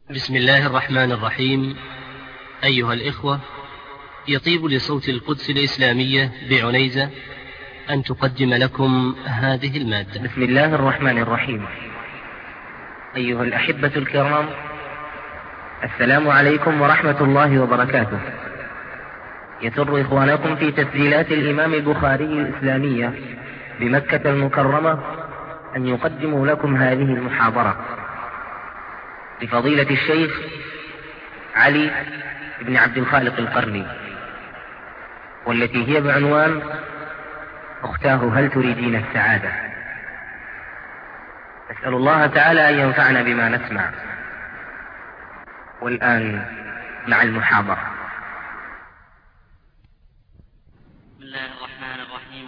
بسم الله الرحمن الرحيم. أيها الإخوة، يطيب لصوت القدس الإسلامية بعنيزة أن تقدم لكم هذه المادة. بسم الله الرحمن الرحيم. أيها الأحبة الكرام، السلام عليكم ورحمة الله وبركاته. يسر إخوانكم في تسجيلات الإمام البخاري الإسلامية بمكة المكرمة أن يقدموا لكم هذه المحاضرة لفضيلة الشيخ علي بن عبد الخالق القرني، والتي هي بعنوان أختاه هل تريدين السعادة. أسأل الله تعالى أن ينفعنا بما نسمع. والآن مع المحاضرة. بسم الله الرحمن الرحيم.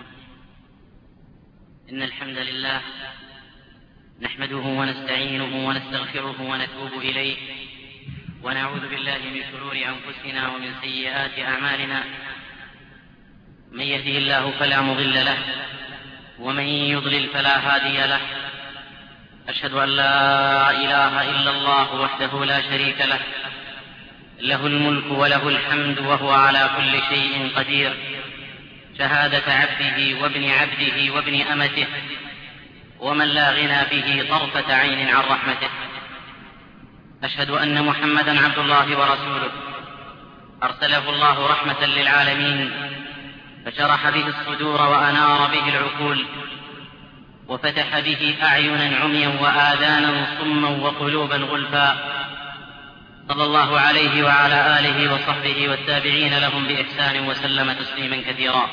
إن الحمد لله نحمده ونستعينه ونستغفره ونتوب إليه، ونعوذ بالله من شرور أنفسنا ومن سيئات أعمالنا. من يهده الله فلا مضل له، ومن يضلل فلا هادي له. أشهد أن لا إله إلا الله وحده لا شريك له، له الملك وله الحمد وهو على كل شيء قدير، شهادة عبده وابن عبده وابن أمته، ومن لا غنى به طرفة عين عن رحمته. أشهد أن محمدا عبد الله ورسوله، أرسله الله رحمة للعالمين، فشرح به الصدور وأنار به العقول، وفتح به أعينا عميا وآذانا صما وقلوبا غلفا. صلى الله عليه وعلى آله وصحبه والتابعين لهم بإحسان وسلم تسليما كثيرا.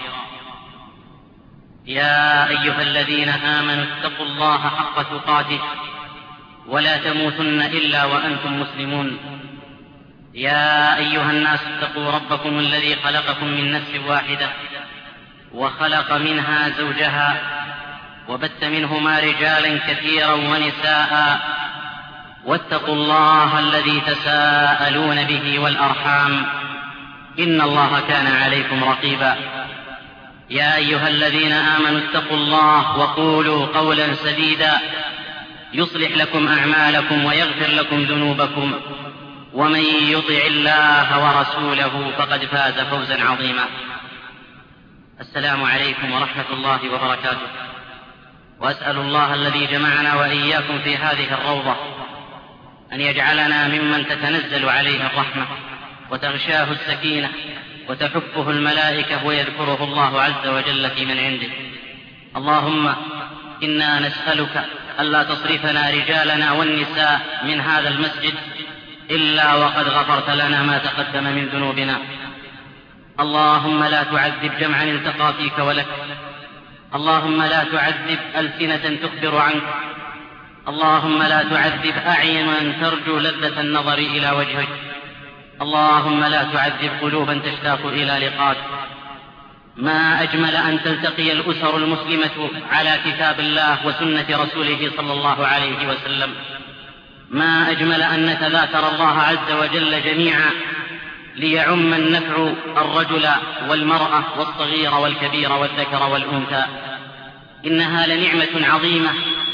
يا أيها الذين آمنوا اتقوا الله حق تقاته ولا تموتن إلا وأنتم مسلمون. يا أيها الناس اتقوا ربكم الذي خلقكم من نفس واحدة وخلق منها زوجها وبث منهما رجالا كثيرا ونساء، واتقوا الله الذي تساءلون به والأرحام، إن الله كان عليكم رقيبا. يا أيها الذين آمنوا اتقوا الله وقولوا قولا سديدا يصلح لكم أعمالكم ويغفر لكم ذنوبكم، ومن يطع الله ورسوله فقد فاز فوزا عظيما. السلام عليكم ورحمة الله وبركاته. وأسأل الله الذي جمعنا وإياكم في هذه الروضة أن يجعلنا ممن تتنزل عليه الرحمة وتغشاه السكينة وتحفه الملائكة ويذكره الله عز وجل في من عنده. اللهم إنا نسألك ألا تصرفنا رجالنا والنساء من هذا المسجد إلا وقد غفرت لنا ما تقدم من ذنوبنا. اللهم لا تعذب جمعا التقى فيك ولك. اللهم لا تعذب ألسنة تخبر عنك. اللهم لا تعذب أعينا ترجو لذة النظر إلى وجهك. اللهم لا تعذب قلوبا تشتاق إلى لقاك. ما أجمل أن تلتقي الأسر المسلمة على كتاب الله وسنة رسوله صلى الله عليه وسلم. ما أجمل أن نتذاكر الله عز وجل جميعا ليعم النفع الرجل والمرأة والصغير والكبير والذكر والأنثى. إنها لنعمة عظيمة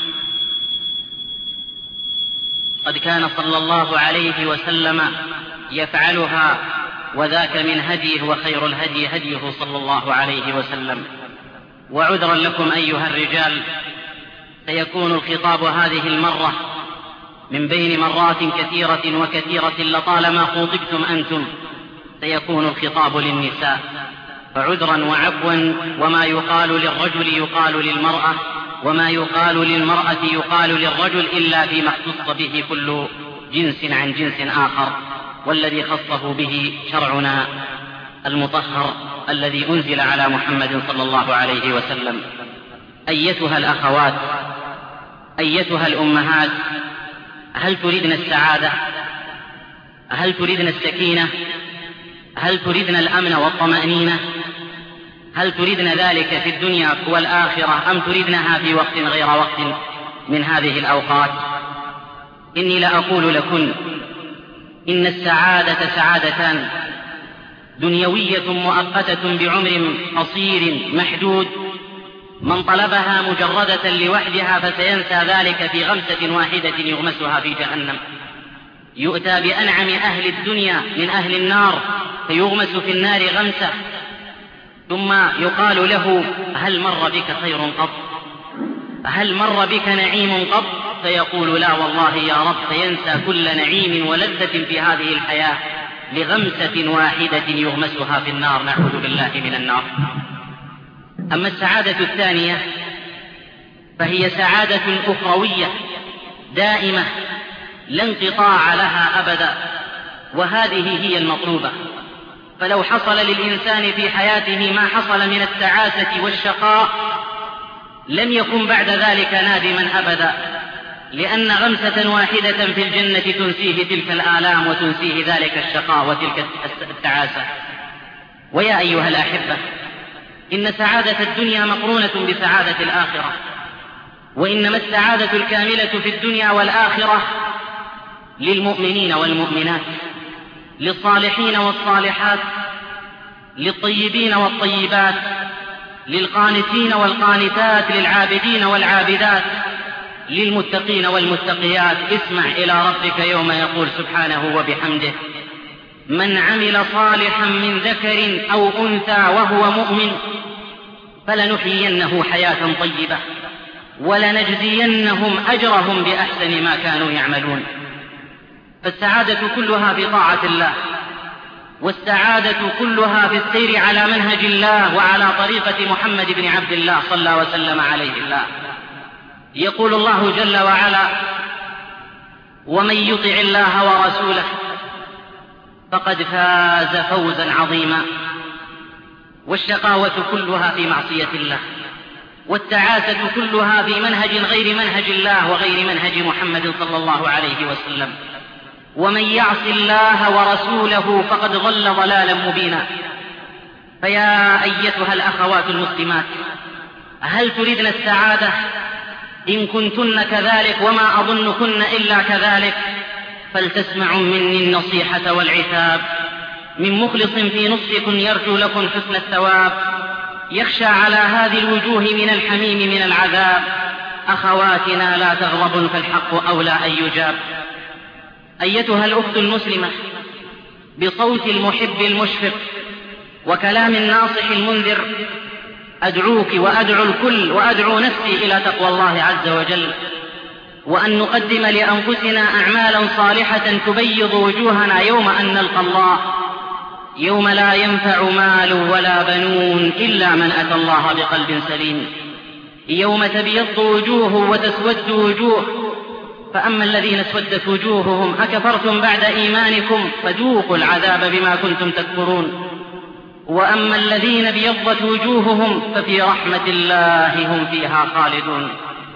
قد كان صلى الله عليه وسلم يفعلها، وذاك من هديه، وخير الهدي هديه صلى الله عليه وسلم. وعذرا لكم أيها الرجال، سيكون الخطاب هذه المرة من بين مرات كثيرة وكثيرة لطالما خوطبتم أنتم سيكون الخطاب للنساء، فعذرا وعفوا. وما يقال للرجل يقال للمرأة، وما يقال للمرأة يقال للرجل، إلا فيما اختص به كل جنس عن جنس آخر، والذي خصه به شرعنا المطهر الذي أنزل على محمد صلى الله عليه وسلم. أيتها الأخوات، أيتها الأمهات، هل تريدن السعادة؟ هل تريدن السكينة؟ هل تريدن الأمن والطمأنينة؟ هل تريدن ذلك في الدنيا والآخرة، أم تريدنها في وقت غير وقت من هذه الأوقات؟ إني لأقول لكن إن السعادة سعادتان: دنيوية مؤقتة بعمر قصير محدود، من طلبها مجردة لوحدها فسينسى ذلك في غمسة واحدة يغمسها في جهنم. يؤتى بأنعم أهل الدنيا من أهل النار فيغمس في النار غمسة، ثم يقال له: هل مر بك خير قط؟ هل مر بك نعيم قط؟ فيقول: لا والله يا رب، فينسى كل نعيم ولذة في هذه الحياة لغمسة واحدة يغمسها في النار، نعوذ بالله من النار. أما السعادة الثانية فهي سعادة أخروية دائمة لا انقطاع لها أبدا، وهذه هي المطلوبة. فلو حصل للإنسان في حياته ما حصل من التعاسة والشقاء لم يكن بعد ذلك نادما أبدا، لأن غمسة واحدة في الجنة تنسيه تلك الآلام وتنسيه ذلك الشقاء وتلك التعاسة. ويا أيها الأحبة، إن سعادة الدنيا مقرونة بسعادة الآخرة، وإنما السعادة الكاملة في الدنيا والآخرة للمؤمنين والمؤمنات، للصالحين والصالحات، للطيبين والطيبات، للقانتين والقانتات، للعابدين والعابدات، للمتقين والمتقيات. اسمع إلى ربك يوم يقول سبحانه وبحمده: من عمل صالحا من ذكر أو أنثى وهو مؤمن فلنحيينه حياة طيبة ولنجزينهم أجرهم بأحسن ما كانوا يعملون. فالسعادة كلها في طاعة الله، والسعادة كلها في السير على منهج الله وعلى طريقة محمد بن عبد الله صلى الله وسلم عليه الله. يقول الله جل وعلا: ومن يطع الله ورسوله فقد فاز فوزا عظيما. والشقاوة كلها في معصية الله، والتعاسة كلها في منهج غير منهج الله وغير منهج محمد صلى الله عليه وسلم. ومن يعص الله ورسوله فقد ضل ضلالا مبينا. فيا أيتها الأخوات المسلمات، هل تردن السعادة؟ إن كنتن كذلك، وما أظنكن إلا كذلك، فلتسمعوا مني النصيحة والعتاب من مخلص في نصحكم يرجو لكم حسن الثواب، يخشى على هذه الوجوه من الحميم من العذاب. أخواتنا لا تغضبن، فالحق أولى أن يجاب. أيتها الأخت المسلمة، بصوت المحب المشفق وكلام الناصح المنذر أدعوك وأدعو الكل وأدعو نفسي إلى تقوى الله عز وجل، وأن نقدم لأنفسنا أعمالا صالحة تبيض وجوهنا يوم أن نلقى الله، يوم لا ينفع مال ولا بنون إلا من أتى الله بقلب سليم، يوم تبيض وجوه وتسود وجوه. فأما الذين اسودت وجوههم أكفرتم بعد إيمانكم فذوقوا العذاب بما كنتم تكفرون، وأما الذين بيضت وجوههم ففي رحمة الله هم فيها خالدون.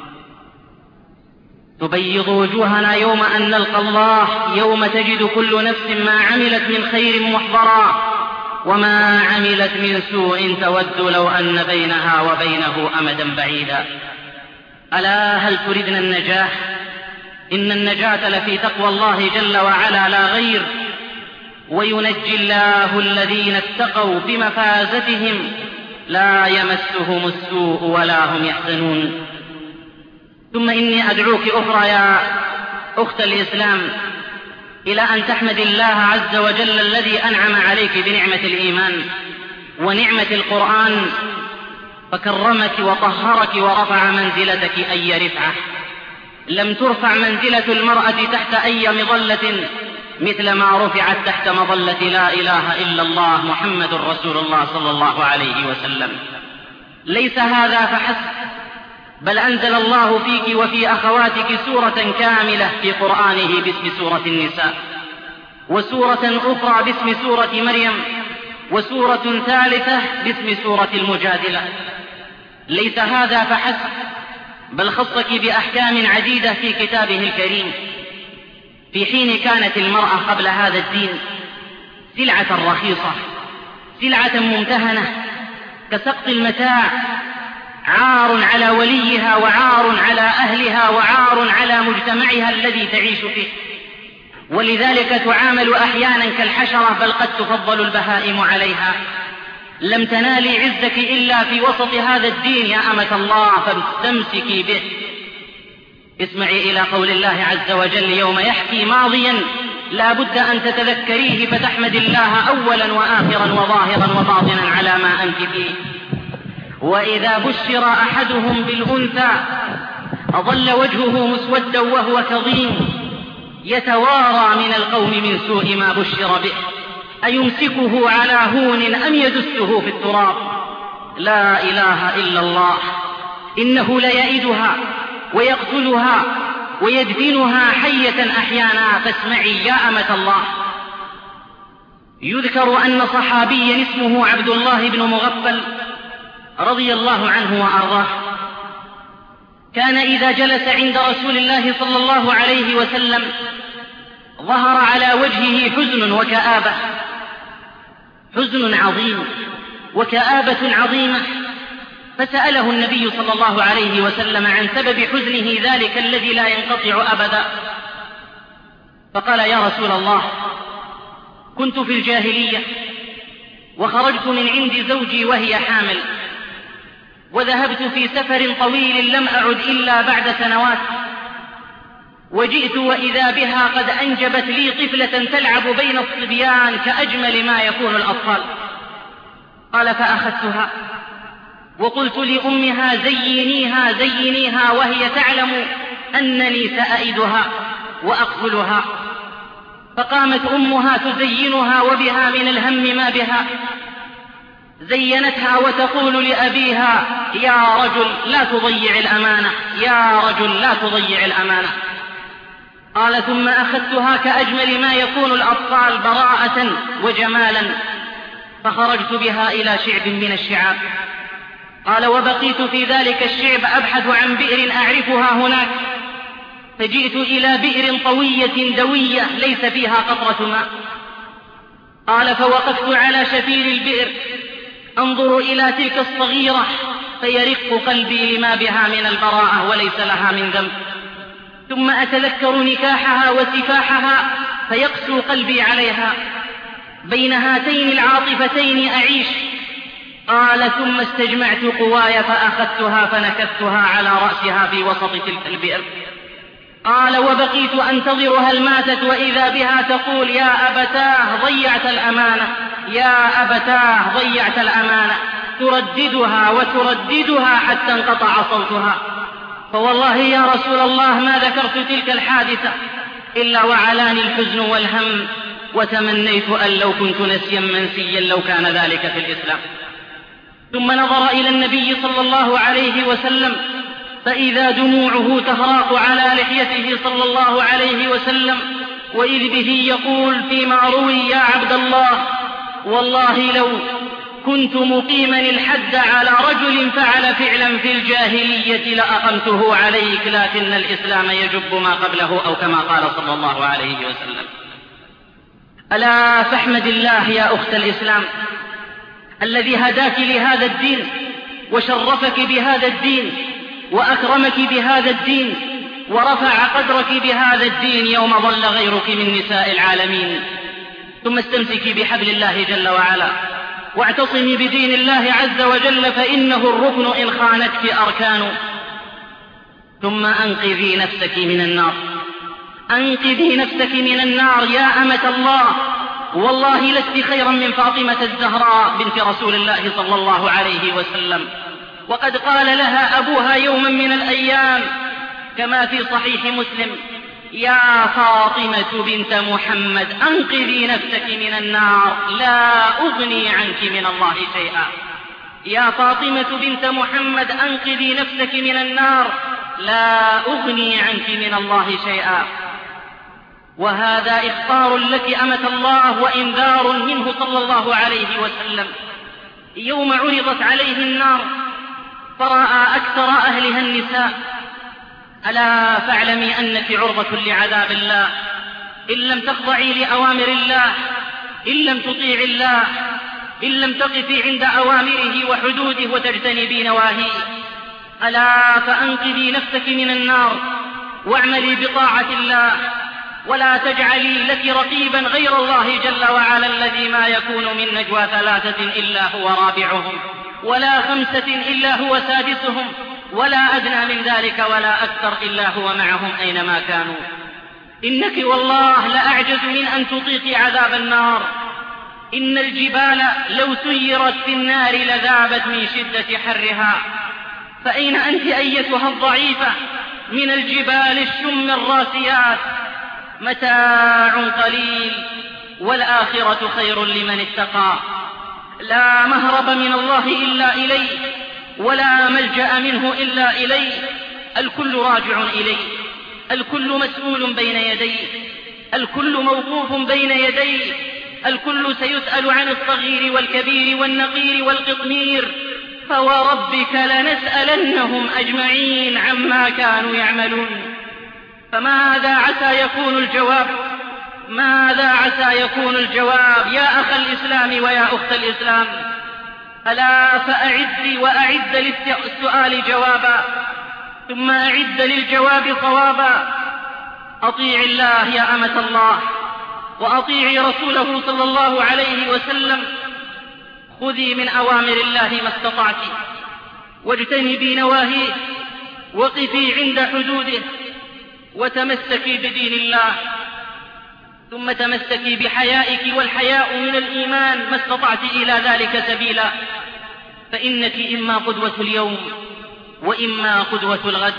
تبيض وجوهنا يوم أن نلقى الله، يوم تجد كل نفس ما عملت من خير محضرا وما عملت من سوء تود لو أن بينها وبينه أمدا بعيدا. ألا هل تردن النجاة؟ إن النجاة لفي تقوى الله جل وعلا لا غير، وينجي الله الذين اتقوا بمفازتهم لا يمسهم السوء ولا هم يحزنون. ثم إني أدعوك أخرى يا أخت الإسلام إلى أن تحمد الله عز وجل الذي أنعم عليك بنعمة الإيمان ونعمة القرآن، فكرمك وطهرك ورفع منزلتك أي رفعة. لم ترفع منزلة المرأة تحت أي مظلة مثل ما رفعت تحت مظلة لا إله إلا الله محمد رسول الله صلى الله عليه وسلم. ليس هذا فحسب، بل أنزل الله فيك وفي أخواتك سورة كاملة في قرآنه باسم سورة النساء، وسورة أخرى باسم سورة مريم، وسورة ثالثة باسم سورة المجادلة. ليس هذا فحسب، بل خصك بأحكام عديدة في كتابه الكريم، في حين كانت المرأة قبل هذا الدين سلعة رخيصة، سلعة ممتهنة كسقط المتاع، عار على وليها وعار على أهلها وعار على مجتمعها الذي تعيش فيه، ولذلك تعامل أحيانا كالحشرة، بل قد تفضل البهائم عليها. لم تنالي عزك إلا في وسط هذا الدين يا أمة الله، فاستمسكي به. اسمعي إلى قول الله عز وجل يوم يحكي ماضيا لا بد أن تتذكريه فتحمد الله أولا وآخرا وظاهرا وباطنا على ما أنت فيه. وإذا بشر أحدهم بالأنثى أظل وجهه مسودا وهو كظيم يتوارى من القوم من سوء ما بشر به، أيمسكه على هون أم يدسه في التراب؟ لا إله إلا الله، إنه ليئدها ويقتلها ويدفنها حية أحيانا، فاسمعي يا أمة الله. يذكر أن صحابيا اسمه عبد الله بن مغفل رضي الله عنه وأرضاه كان إذا جلس عند رسول الله صلى الله عليه وسلم ظهر على وجهه حزن وكآبة، حزن عظيم وكآبة عظيمة، فسأله النبي صلى الله عليه وسلم عن سبب حزنه ذلك الذي لا ينقطع أبدا، فقال: يا رسول الله، كنت في الجاهلية وخرجت من عند زوجي وهي حامل، وذهبت في سفر طويل لم أعد إلا بعد سنوات، وجئت وإذا بها قد أنجبت لي طفلة تلعب بين الصبيان كأجمل ما يكون الأطفال. قال: فأخذتها وقلت لأمها: زينيها زينيها، وهي تعلم أنني سأئدها وأقتلها. فقامت أمها تزينها وبها من الهم ما بها، زينتها وتقول لأبيها: يا رجل لا تضيع الأمانة، يا رجل لا تضيع الأمانة. قال: ثم أخذتها كأجمل ما يكون الأطفال براءة وجمالا، فخرجت بها إلى شعب من الشعاب. قال: وبقيت في ذلك الشعب أبحث عن بئر أعرفها هناك، فجئت إلى بئر طوية دوية ليس فيها قطرة ماء. قال: فوقفت على شفير البئر أنظر إلى تلك الصغيرة فيرق قلبي لما بها من البراءة وليس لها من ذنب، ثم أتذكر نكاحها وسفاحها فيقسو قلبي عليها، بين هاتين العاطفتين أعيش. قال: ثم استجمعت قواي فأخذتها فنكثتها على رأسها في وسط تلك البئر. قال: وبقيت أنتظرها الماتت وإذا بها تقول: يا أبتاه ضيعت الأمانة، يا أبتاه ضيعت الأمانة، ترددها وترددها حتى انقطع صوتها. فوالله يا رسول الله ما ذكرت تلك الحادثة إلا وعلاني الحزن والهم، وتمنيت أن لو كنت نسيا منسيا لو كان ذلك في الإسلام. ثم نظر إلى النبي صلى الله عليه وسلم فإذا دموعه تهراق على لحيته صلى الله عليه وسلم، وإذ به يقول فيما روي: يا عبد الله، والله لو كنت مقيما الحد على رجل فعل فعلا في الجاهلية لأقمته عليك، لكن الإسلام يجب ما قبله، أو كما قال صلى الله عليه وسلم. ألا فاحمد الله يا أخت الإسلام الذي هداك لهذا الدين وشرفك بهذا الدين وأكرمك بهذا الدين ورفع قدرك بهذا الدين يوم ظل غيرك من نساء العالمين. ثم استمسكي بحبل الله جل وعلا واعتصمي بدين الله عز وجل، فإنه الركن إن خانتك أركان. ثم أنقذي نفسك من النار، أنقذي نفسك من النار يا أمة الله، والله لست خيرا من فاطمة الزهراء بنت رسول الله صلى الله عليه وسلم. وقد قال لها أبوها يوما من الأيام كما في صحيح مسلم: يا فاطمة بنت محمد أنقذي نفسك من النار، لا أغني عنك من الله شيئا. يا فاطمة بنت محمد أنقذي نفسك من النار، لا أغني عنك من الله شيئا. وهذا إخبار لك أمة الله وإنذار منه صلى الله عليه وسلم. يوم عرضت عليه النار فرأى أكثر أهلها النساء. ألا فاعلمي أنك عرضة لعذاب الله إن لم تخضعي لأوامر الله، إن لم تطيع الله، إن لم تقفي عند أوامره وحدوده وتجتنبي نواهيه. ألا فأنقذي نفسك من النار واعملي بطاعة الله، ولا تجعلي لك رقيبا غير الله جل وعلا الذي ما يكون من نجوى ثلاثة إلا هو رابعهم، ولا خمسة إلا هو سادسهم، ولا أدنى من ذلك ولا أكثر إلا هو معهم أينما كانوا. إنك والله لأعجز من أن تطيقي عذاب النار. إن الجبال لو سيرت في النار لذابت من شدة حرها. فأين أنت أيتها الضعيفة من الجبال الشم الراسيات؟ متاع قليل والآخرة خير لمن اتقى. لا مهرب من الله إلا إليه، ولا ملجأ منه إلا إليه. الكل راجع إليه، الكل مسؤول بين يديه، الكل موقوف بين يديه، الكل سيسأل عن الصغير والكبير والنقير والقطمير. فوربك لنسألنهم أجمعين عما كانوا يعملون. فماذا عسى يكون الجواب؟ ماذا عسى يكون الجواب يا أخ الإسلام ويا أخت الإسلام؟ ألا فأعد وأعد للسؤال جوابا، ثم أعد للجواب صوابا. أطيع الله يا أمة الله، وأطيعي رسوله صلى الله عليه وسلم. خذي من أوامر الله ما استطعت، واجتنبي نواهيه، وقفي عند حدوده، وتمسكي بدين الله. ثم تمسكي بحيائك، والحياء من الإيمان ما استطعت إلى ذلك سبيلا. فإنك إما قدوة اليوم وإما قدوة الغد،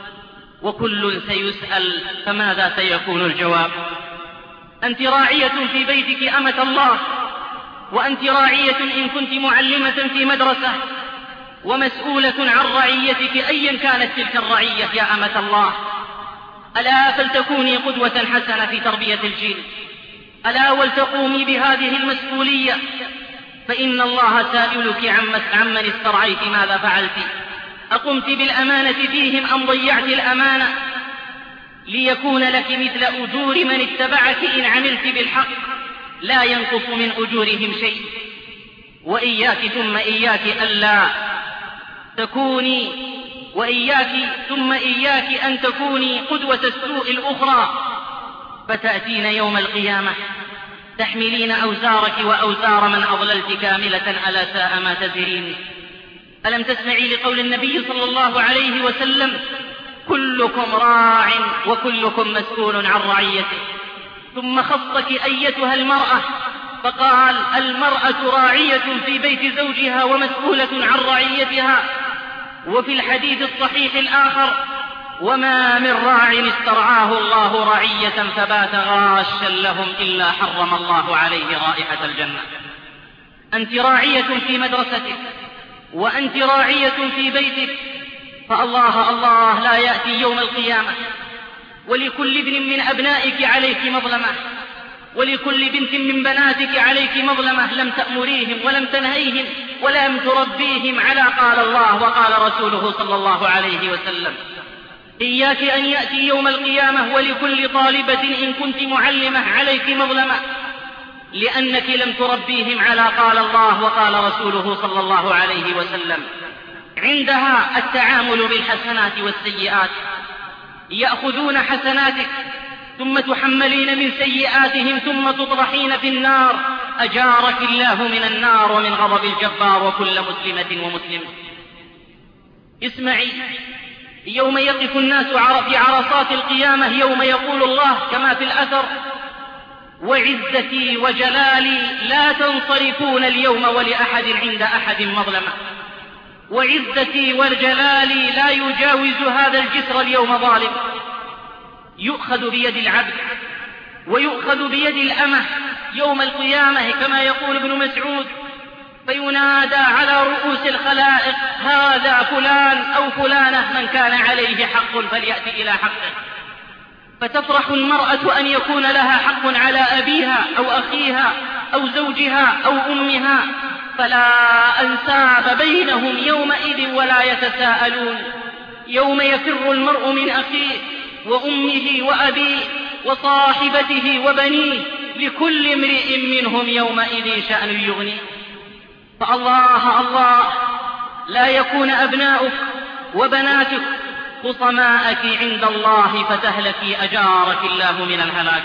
وكل سيسأل فماذا سيكون الجواب؟ أنت راعية في بيتك أمة الله، وأنت راعية إن كنت معلمة في مدرسة، ومسؤولة عن رعيتك أيا كانت تلك الرعية يا أمة الله. ألا فلتكوني قدوة حسنة في تربية الجيل، ألا ولتقومي بهذه المسؤولية، فإن الله سائلك عمن استرعيت ماذا فعلت. أقمت بالأمانة فيهم أم ضيعت الأمانة؟ ليكون لك مثل أجور من اتبعك إن عملت بالحق، لا ينقص من أجورهم شيء. وإياك ثم إياك ألا تكوني، وإياك ثم إياك أن تكوني قدوة السوء الأخرى، فتأتين يوم القيامة تحملين أوزارك وأوزار من أضللت كاملة، ألا ساء ما تزرين. ألم تسمعي لقول النبي صلى الله عليه وسلم: كلكم راع وكلكم مسؤول عن رعيته. ثم خصك أيتها المرأة فقال: المرأة راعية في بيت زوجها ومسؤولة عن رعيتها. وفي الحديث الصحيح الآخر: وما من راع استرعاه الله رعية فبات غاشا لهم إلا حرم الله عليه رائحة الجنة. أنت راعية في مدرستك، وأنت راعية في بيتك، فالله الله لا يأتي يوم القيامة ولكل ابن من أبنائك عليك مظلمة، ولكل بنت من بناتك عليك مظلمة، لم تأمريهم ولم تنهيهم ولم تربيهم على قال الله وقال رسوله صلى الله عليه وسلم. إياك أن يأتي يوم القيامة ولكل طالبة إن كنت معلمة عليك مظلمة، لأنك لم تربيهم على قال الله وقال رسوله صلى الله عليه وسلم. عندها التعامل بالحسنات والسيئات، يأخذون حسناتك ثم تحملين من سيئاتهم ثم تطرحين في النار، أجارك الله من النار ومن غضب الجبار وكل مسلمة ومسلم. اسمعي، يوم يقف الناس في عرصات القيامة، يوم يقول الله كما في الأثر: وعزتي وجلالي لا تنصرفون اليوم ولأحد عند أحد مظلمة. وعزتي وجلالي لا يجاوز هذا الجسر اليوم ظالم. يؤخذ بيد العبد ويؤخذ بيد الأمة يوم القيامة كما يقول ابن مسعود: فينادى على رؤوس الخلائق: هذا فلان أو فلانة من كان عليه حق فليأتي إلى حقه. فتفرح المرأة أن يكون لها حق على أبيها أو أخيها أو زوجها أو أمها، فلا أنساب بينهم يومئذ ولا يتساءلون. يوم يفر المرء من أخيه وأمه وأبيه وصاحبته وبنيه، لكل امرئ منهم يومئذ شأن يغنيه. فالله الله لا يكون أبناؤك وبناتك خصماءك عند الله فتهلكي، أجارك الله من الهلاك.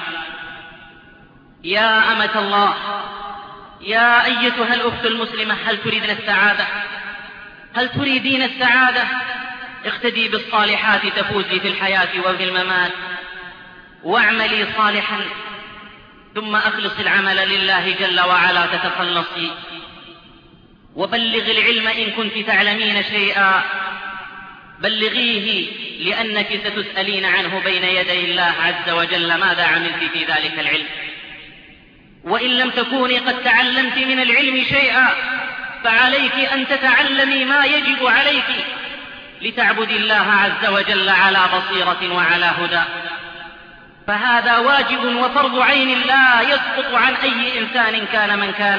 يا أمة الله، يا أيتها الأخت المسلمة، هل تريدين السعادة؟ هل تريدين السعادة؟ اقتدي بالصالحات تفوزي في الحياة وفي الممات. واعملي صالحا ثم أخلص العمل لله جل وعلا تتخلصي، وبلغ العلم إن كنت تعلمين شيئا بلغيه، لأنك ستسألين عنه بين يدي الله عز وجل ماذا عملت في ذلك العلم. وإن لم تكوني قد تعلمت من العلم شيئا فعليك أن تتعلمي ما يجب عليك لتعبد الله عز وجل على بصيرة وعلى هدى، فهذا واجب وفرض عين لا يسقط عن أي إنسان كان من كان.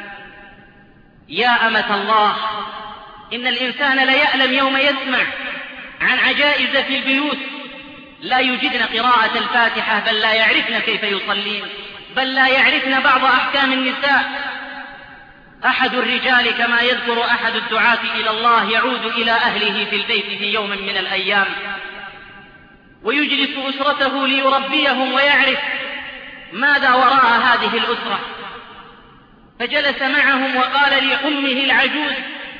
يا أمة الله، إن الإنسان ليألم يوم يسمع عن عجائز في البيوت لا يجدن قراءة الفاتحة، بل لا يعرفن كيف يصلين، بل لا يعرفن بعض أحكام النساء. أحد الرجال كما يذكر أحد الدعاة إلى الله يعود إلى أهله في البيت في يوم من الأيام ويجلس أسرته ليربيهم ويعرف ماذا وراء هذه الأسرة، فجلس معهم وقال لأمه العجوز،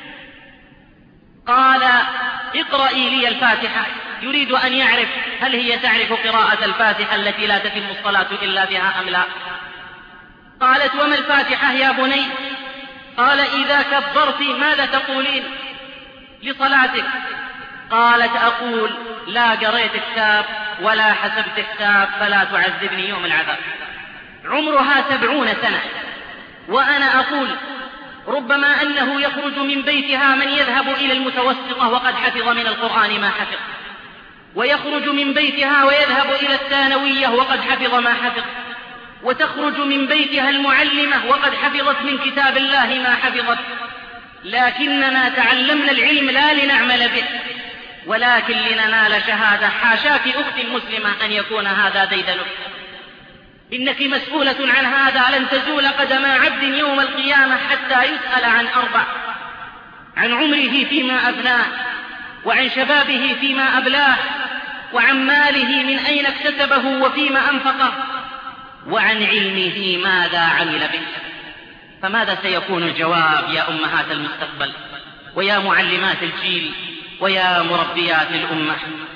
قال اقرأي لي الفاتحة، يريد أن يعرف هل هي تعرف قراءة الفاتحة التي لا تتم الصلاة إلا بها أم لا. قالت وما الفاتحة يا بني؟ قال إذا كبرت ماذا تقولين لصلاتك؟ قالت أقول لا قريت كتاب ولا حسبت كتاب فلا تعذبني يوم العذاب. عمرها 70 سنة وأنا أقول ربما أنه يخرج من بيتها من يذهب إلى المتوسطة وقد حفظ من القرآن ما حفظ، ويخرج من بيتها ويذهب إلى الثانوية وقد حفظ ما حفظ، وتخرج من بيتها المعلمة وقد حفظت من كتاب الله ما حفظت، لكننا تعلمنا العلم لا لنعمل به ولكن لننال شهادة. حاشاك أختي المسلمة أن يكون هذا ديدنك، إنك مسؤولة عن هذا. لن تزول قدم عبد يوم القيامة حتى يسأل عن 4: عن عمره فيما أفناه، وعن شبابه فيما أبلاه، وعن ماله من أين اكتسبه وفيما أنفقه، وعن علمه ماذا عمل به. فماذا سيكون الجواب يا أمهات المستقبل ويا معلمات الجيل ويا مربيات الأمة؟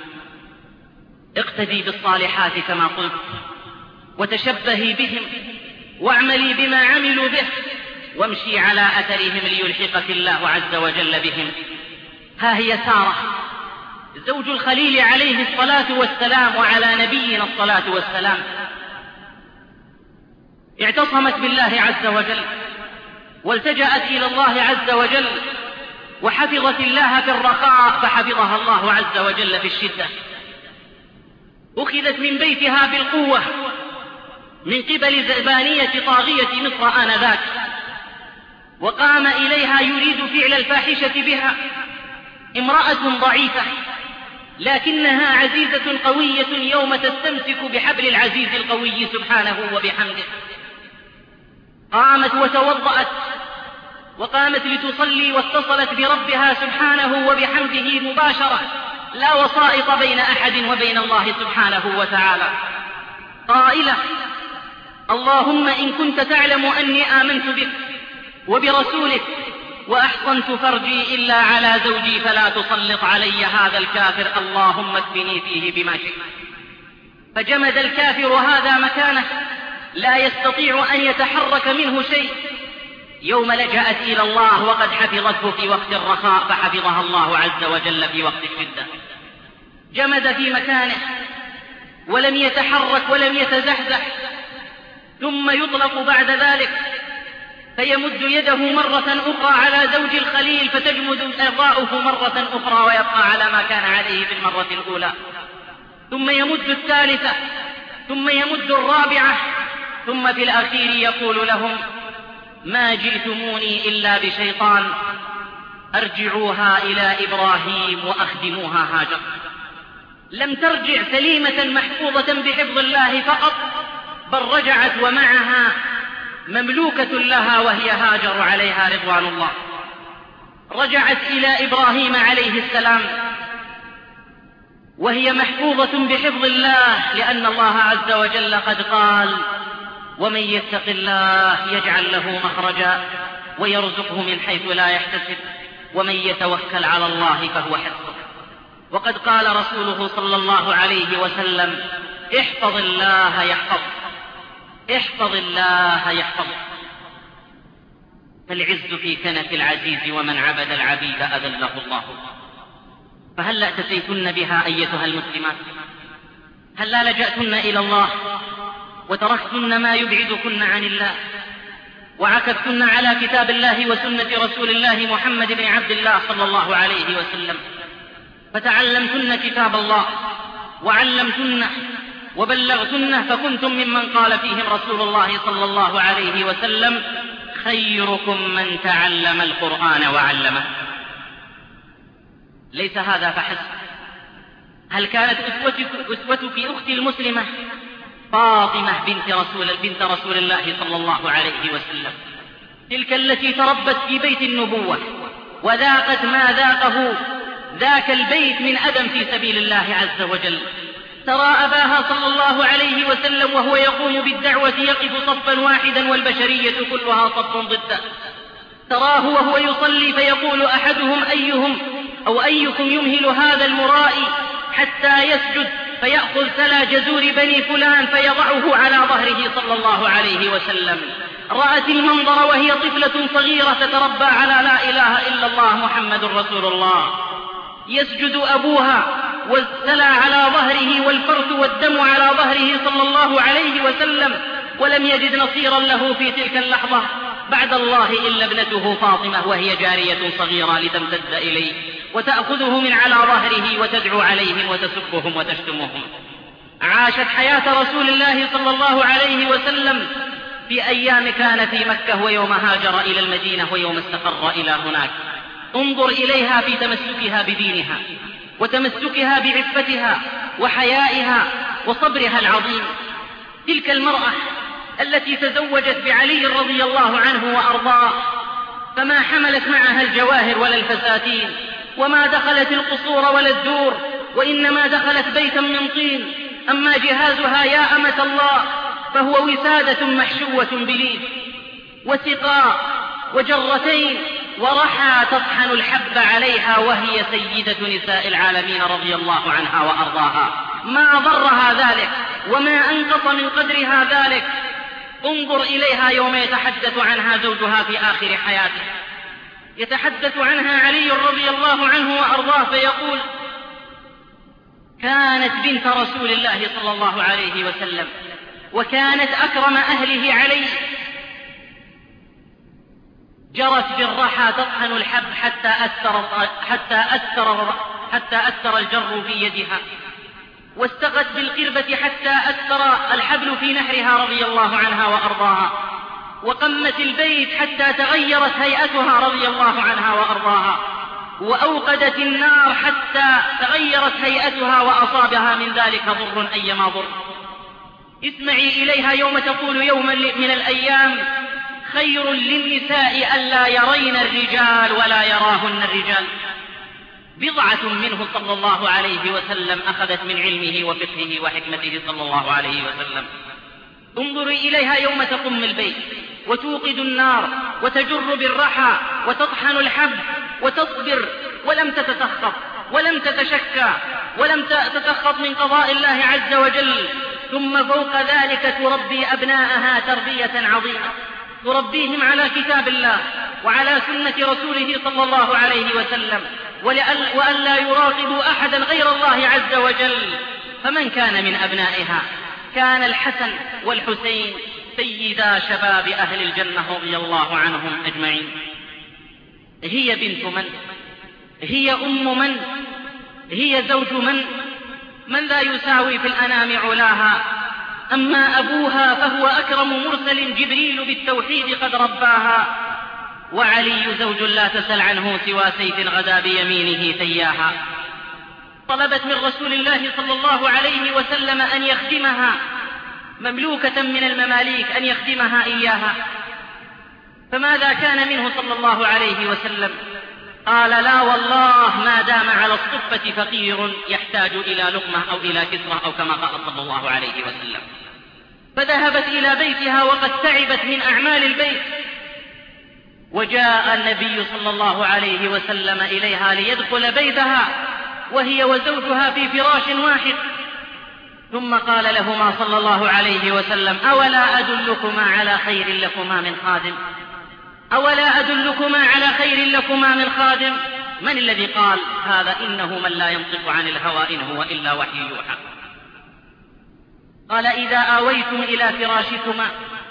اقتدي بالصالحات كما قلت وتشبهي بهم واعملي بما عملوا به وامشي على أثرهم ليلحقك الله عز وجل بهم. ها هي سارة زوج الخليل عليه الصلاة والسلام وعلى نبينا الصلاة والسلام، اعتصمت بالله عز وجل والتجأت إلى الله عز وجل وحفظت الله في الرخاء فحفظها الله عز وجل في الشدة. أخذت من بيتها بالقوة من قبل زبانية طاغية مصر آنذاك، وقام إليها يريد فعل الفاحشة بها امرأة ضعيفة لكنها عزيزة قوية يوم تستمسك بحبل العزيز القوي سبحانه وبحمده. قامت وتوضأت وقامت لتصلي واتصلت بربها سبحانه وبحمده مباشرة، لا وسائط بين أحد وبين الله سبحانه وتعالى، قائلة اللهم إن كنت تعلم أني آمنت بك وبرسولك وأحصنت فرجي إلا على زوجي فلا تسلط علي هذا الكافر، اللهم اكفني فيه بما شئت. فجمد الكافر هذا مكانه لا يستطيع أن يتحرك منه شيء. يوم لجأت إلى الله وقد حفظته في وقت الرخاء فحفظها الله عز وجل في وقت الشدة. جمد في مكانه ولم يتحرك ولم يتزحزح، ثم يطلق بعد ذلك فيمد يده مرة أخرى على زوج الخليل فتجمد إرضاؤه مرة أخرى ويبقى على ما كان عليه في المرة الأولى، ثم يمد الثالثة، ثم يمد الرابعة، ثم في الأخير يقول لهم ما جئتموني إلا بشيطان، أرجعوها إلى إبراهيم وأخدموها هاجر. لم ترجع سليمة محفوظة بحفظ الله فقط، بل رجعت ومعها مملوكة لها وهي هاجر عليها رضوان الله. رجعت إلى إبراهيم عليه السلام وهي محفوظة بحفظ الله، لأن الله عز وجل قد قال ومن يتق الله يجعل له مخرجا ويرزقه من حيث لا يحتسب ومن يتوكل على الله فهو حسبه. وقد قال رسوله صلى الله عليه وسلم احفظ الله يحفظك، احفظ الله يحفظك. فالعز في كنف العزيز، ومن عبد العبيد أذله الله. فهلا أتيتن بها أيتها المسلمات؟ هلا لجأتن إلى الله وتركتن ما يبعدكن عن الله، وعكفتن على كتاب الله وسنة رسول الله محمد بن عبد الله صلى الله عليه وسلم، فتعلمتن كتاب الله وعلمتن وبلغتن، فكنتم ممن قال فيهم رسول الله صلى الله عليه وسلم: خيركم من تعلم القرآن وعلمه. ليس هذا فحسب، هل كانت أسوتك أختي المسلمة فاطمة بنت رسول الله صلى الله عليه وسلم، تلك التي تربت في بيت النبوة وذاقت ما ذاقه ذاك البيت من أدم في سبيل الله عز وجل. ترى أباها صلى الله عليه وسلم وهو يقوم بالدعوة يقف صفا واحدا والبشرية كلها صف ضده. تراه وهو يصلي فيقول أحدهم: أيكم يمهل هذا المرائي حتى يسجد، فيأخذ سلا جزور بني فلان فيضعه على ظهره صلى الله عليه وسلم. رأت المنظر وهي طفلة صغيرة تتربى على لا إله إلا الله محمد رسول الله. يسجد أبوها والسلا على ظهره والفرث والدم على ظهره صلى الله عليه وسلم، ولم يجد نصيرا له في تلك اللحظة بعد الله إلا ابنته فاطمة، وهي جارية صغيرة لتمتد إليه وتأخذه من على ظهره وتدعو عليهم وتسبهم وتشتمهم. عاشت حياة رسول الله صلى الله عليه وسلم في أيام كان في مكة، ويوم هاجر إلى المدينة، ويوم استقر إلى هناك. انظر إليها في تمسكها بدينها وتمسكها بعفتها وحيائها وصبرها العظيم. تلك المرأة التي تزوجت بعلي رضي الله عنه وأرضاه، فما حملت معها الجواهر ولا الفساتين، وما دخلت القصور ولا الدور، وإنما دخلت بيتا من طين. أما جهازها يا أمة الله فهو وسادة محشوة بليف وسقاء وجرتين ورحى تطحن الحب عليها، وهي سيدة نساء العالمين رضي الله عنها وأرضاها. ما ضرها ذلك وما أنقص من قدرها ذلك. انظر إليها يوم يتحدث عنها زوجها في آخر حياته، يتحدث عنها علي رضي الله عنه وأرضاه فيقول: كانت بنت رسول الله صلى الله عليه وسلم، وكانت أكرم أهله عليه، جرت بالرحى تطحن الحب حتى أثر الجر في يدها، واستقت بالقربة حتى أثر الحبل في نحرها رضي الله عنها وأرضاها، وقمت البيت حتى تغيرت هيئتها رضي الله عنها وأرضاها، وأوقدت النار حتى تغيرت هيئتها وأصابها من ذلك ضر أيما ضر. اسمعي إليها يوم تقول يوما من الأيام: خير للنساء ألا يرين الرجال ولا يراهن الرجال. بضعة منه صلى الله عليه وسلم أخذت من علمه وفقهه وحكمته صلى الله عليه وسلم. انظري إليها يوم تقم البيت وتوقد النار وتجر بالرحى وتطحن الحب وتصبر، ولم تتسخط ولم تتشكى ولم تتسخط من قضاء الله عز وجل. ثم فوق ذلك تربي أبناءها تربية عظيمة، تربيهم على كتاب الله وعلى سنة رسوله صلى الله عليه وسلم، وأن لا يراقبوا أحدا غير الله عز وجل. فمن كان من أبنائها كان الحسن والحسين سيدا شباب أهل الجنة رضي الله عنهم أجمعين. هي بنت من؟ هي أم من؟ هي زوج من لا يساوي في الأنام علاها. أما أبوها فهو أكرم مرسل، جبريل بالتوحيد قد رباها، وعلي زوج لا تسل عنه سوى سيف غدا بيمينه تياها. طلبت من رسول الله صلى الله عليه وسلم أن يخدمها، مملوكة من المماليك، أن يخدمها إياها. فماذا كان منه صلى الله عليه وسلم؟ قال: لا والله ما دام على الصفة فقير يحتاج إلى لقمة أو إلى كسرة، أو كما قال صلى الله عليه وسلم. فذهبت إلى بيتها وقد تعبت من أعمال البيت، وجاء النبي صلى الله عليه وسلم إليها ليدخل بيتها وهي وزوجها في فراش واحد، ثم قال لهما صلى الله عليه وسلم: أولا أدلكما على خير لكما من خادم؟ أولا أدلكما على خير لكما من خادم؟ من الذي قال هذا؟ إنه من لا ينطق عن الهوى إن هو إلا وحي يوحى. قال: إذا آويتم إلى فراشكما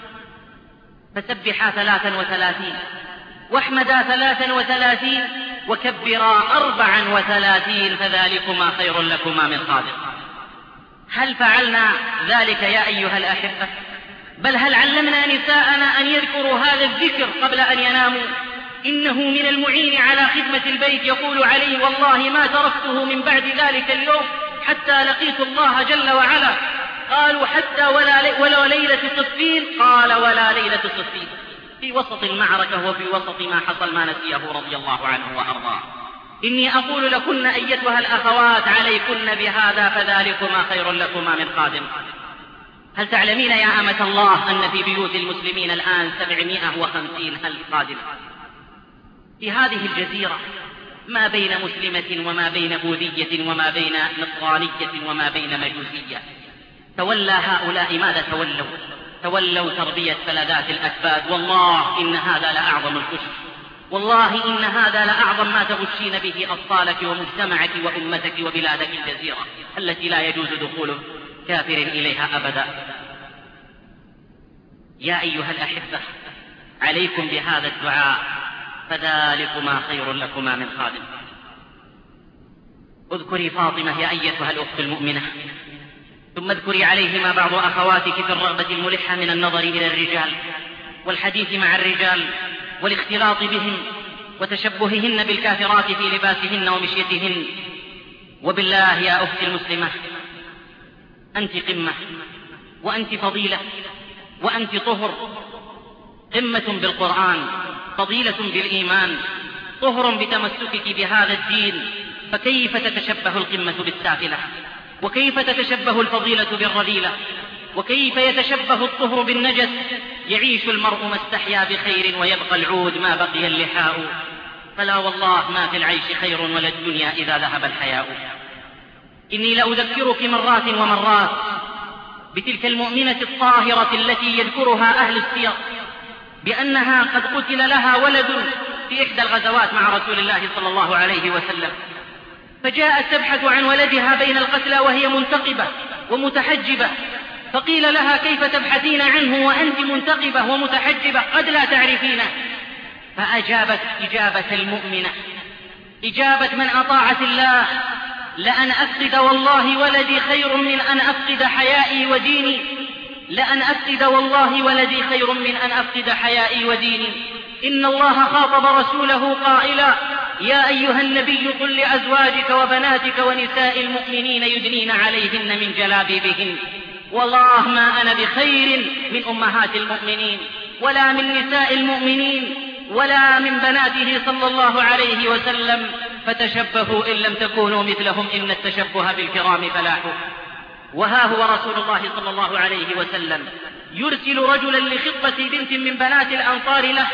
فسبحا 33 واحمدا 33 وكبرا 34 فذلكما خير لكما من خادم. هل فعلنا ذلك يا أيها الأحبة؟ بل هل علمنا نساءنا أن يذكروا هذا الذكر قبل أن يناموا؟ إنه من المعين على خدمة البيت. يقول علي: والله ما تركته من بعد ذلك اليوم حتى لقيت الله جل وعلا. قالوا: حتى ولا ليلة صفين؟ قال: ولا ليلة صفين. في وسط المعركة وفي وسط ما حصل ما نسيه رضي الله عنه وأرضاه. إني أقول لكن أيتها الأخوات عليكن بهذا فذلكما خير لكما من خادم. هل تعلمين يا أمة الله أن في بيوت المسلمين الآن 750,000 خادم؟ في هذه الجزيرة ما بين مسلمة وما بين بوذية وما بين نصرانية وما بين مجوسية. تولى هؤلاء ماذا تولوا تربية فلذات الأكباد. والله إن هذا لأعظم الكشف، والله إن هذا لأعظم ما تغشين به أطفالك ومجتمعك وأمتك وبلادك الجزيرة التي لا يجوز دخول كافر إليها أبدا. يا أيها الأحبة، عليكم بهذا الدعاء فذلكما خير لكما من خادم. اذكري فاطمة يا أيتها الأخت المؤمنة، ثم اذكري عليهما بعض أخواتك في الرغبة الملحة من النظر إلى الرجال والحديث مع الرجال والاختلاط بهم وتشبههن بالكافرات في لباسهن ومشيتهن. وبالله يا أختي المسلمة، أنت قمة وأنت فضيلة وأنت طهر، قمة بالقرآن، فضيلة بالإيمان، طهر بتمسكك بهذا الدين. فكيف تتشبه القمة بالسافلة؟ وكيف تتشبه الفضيلة بالرذيلة؟ وكيف يتشبه الطهر بالنجس؟ يعيش المرء ما استحيا بخير ويبقى العود ما بقي اللحاء. فلا والله ما في العيش خير ولا الدنيا إذا ذهب الحياء. إني لأذكرك مرات ومرات بتلك المؤمنة الطاهرة التي يذكرها أهل السير بأنها قد قتل لها ولد في إحدى الغزوات مع رسول الله صلى الله عليه وسلم، فجاءت تبحث عن ولدها بين القتلى وهي منتقبة ومتحجبة، فقيل لها: كيف تبحثين عنه وأنت منتقبة ومتحجبة قد لا تعرفينه؟ فأجابت إجابة المؤمنة، إجابة من أطاعت الله: لأن أفقد والله ولدي خير من أن أفقد حيائي وديني، لأن أفقد والله ولدي خير من أن أفقد حيائي وديني. إن الله خاطب رسوله قائلا: يا أيها النبي قل لأزواجك وبناتك ونساء المؤمنين يدنين عليهن من جلابيبهن. والله ما أنا بخير من أمهات المؤمنين ولا من نساء المؤمنين ولا من بناته صلى الله عليه وسلم، فتشبهوا إن لم تكونوا مثلهم إن التشبه بالكرام فلاح. وها هو رسول الله صلى الله عليه وسلم يرسل رجلا لخطبة بنت من بنات الأنصار له،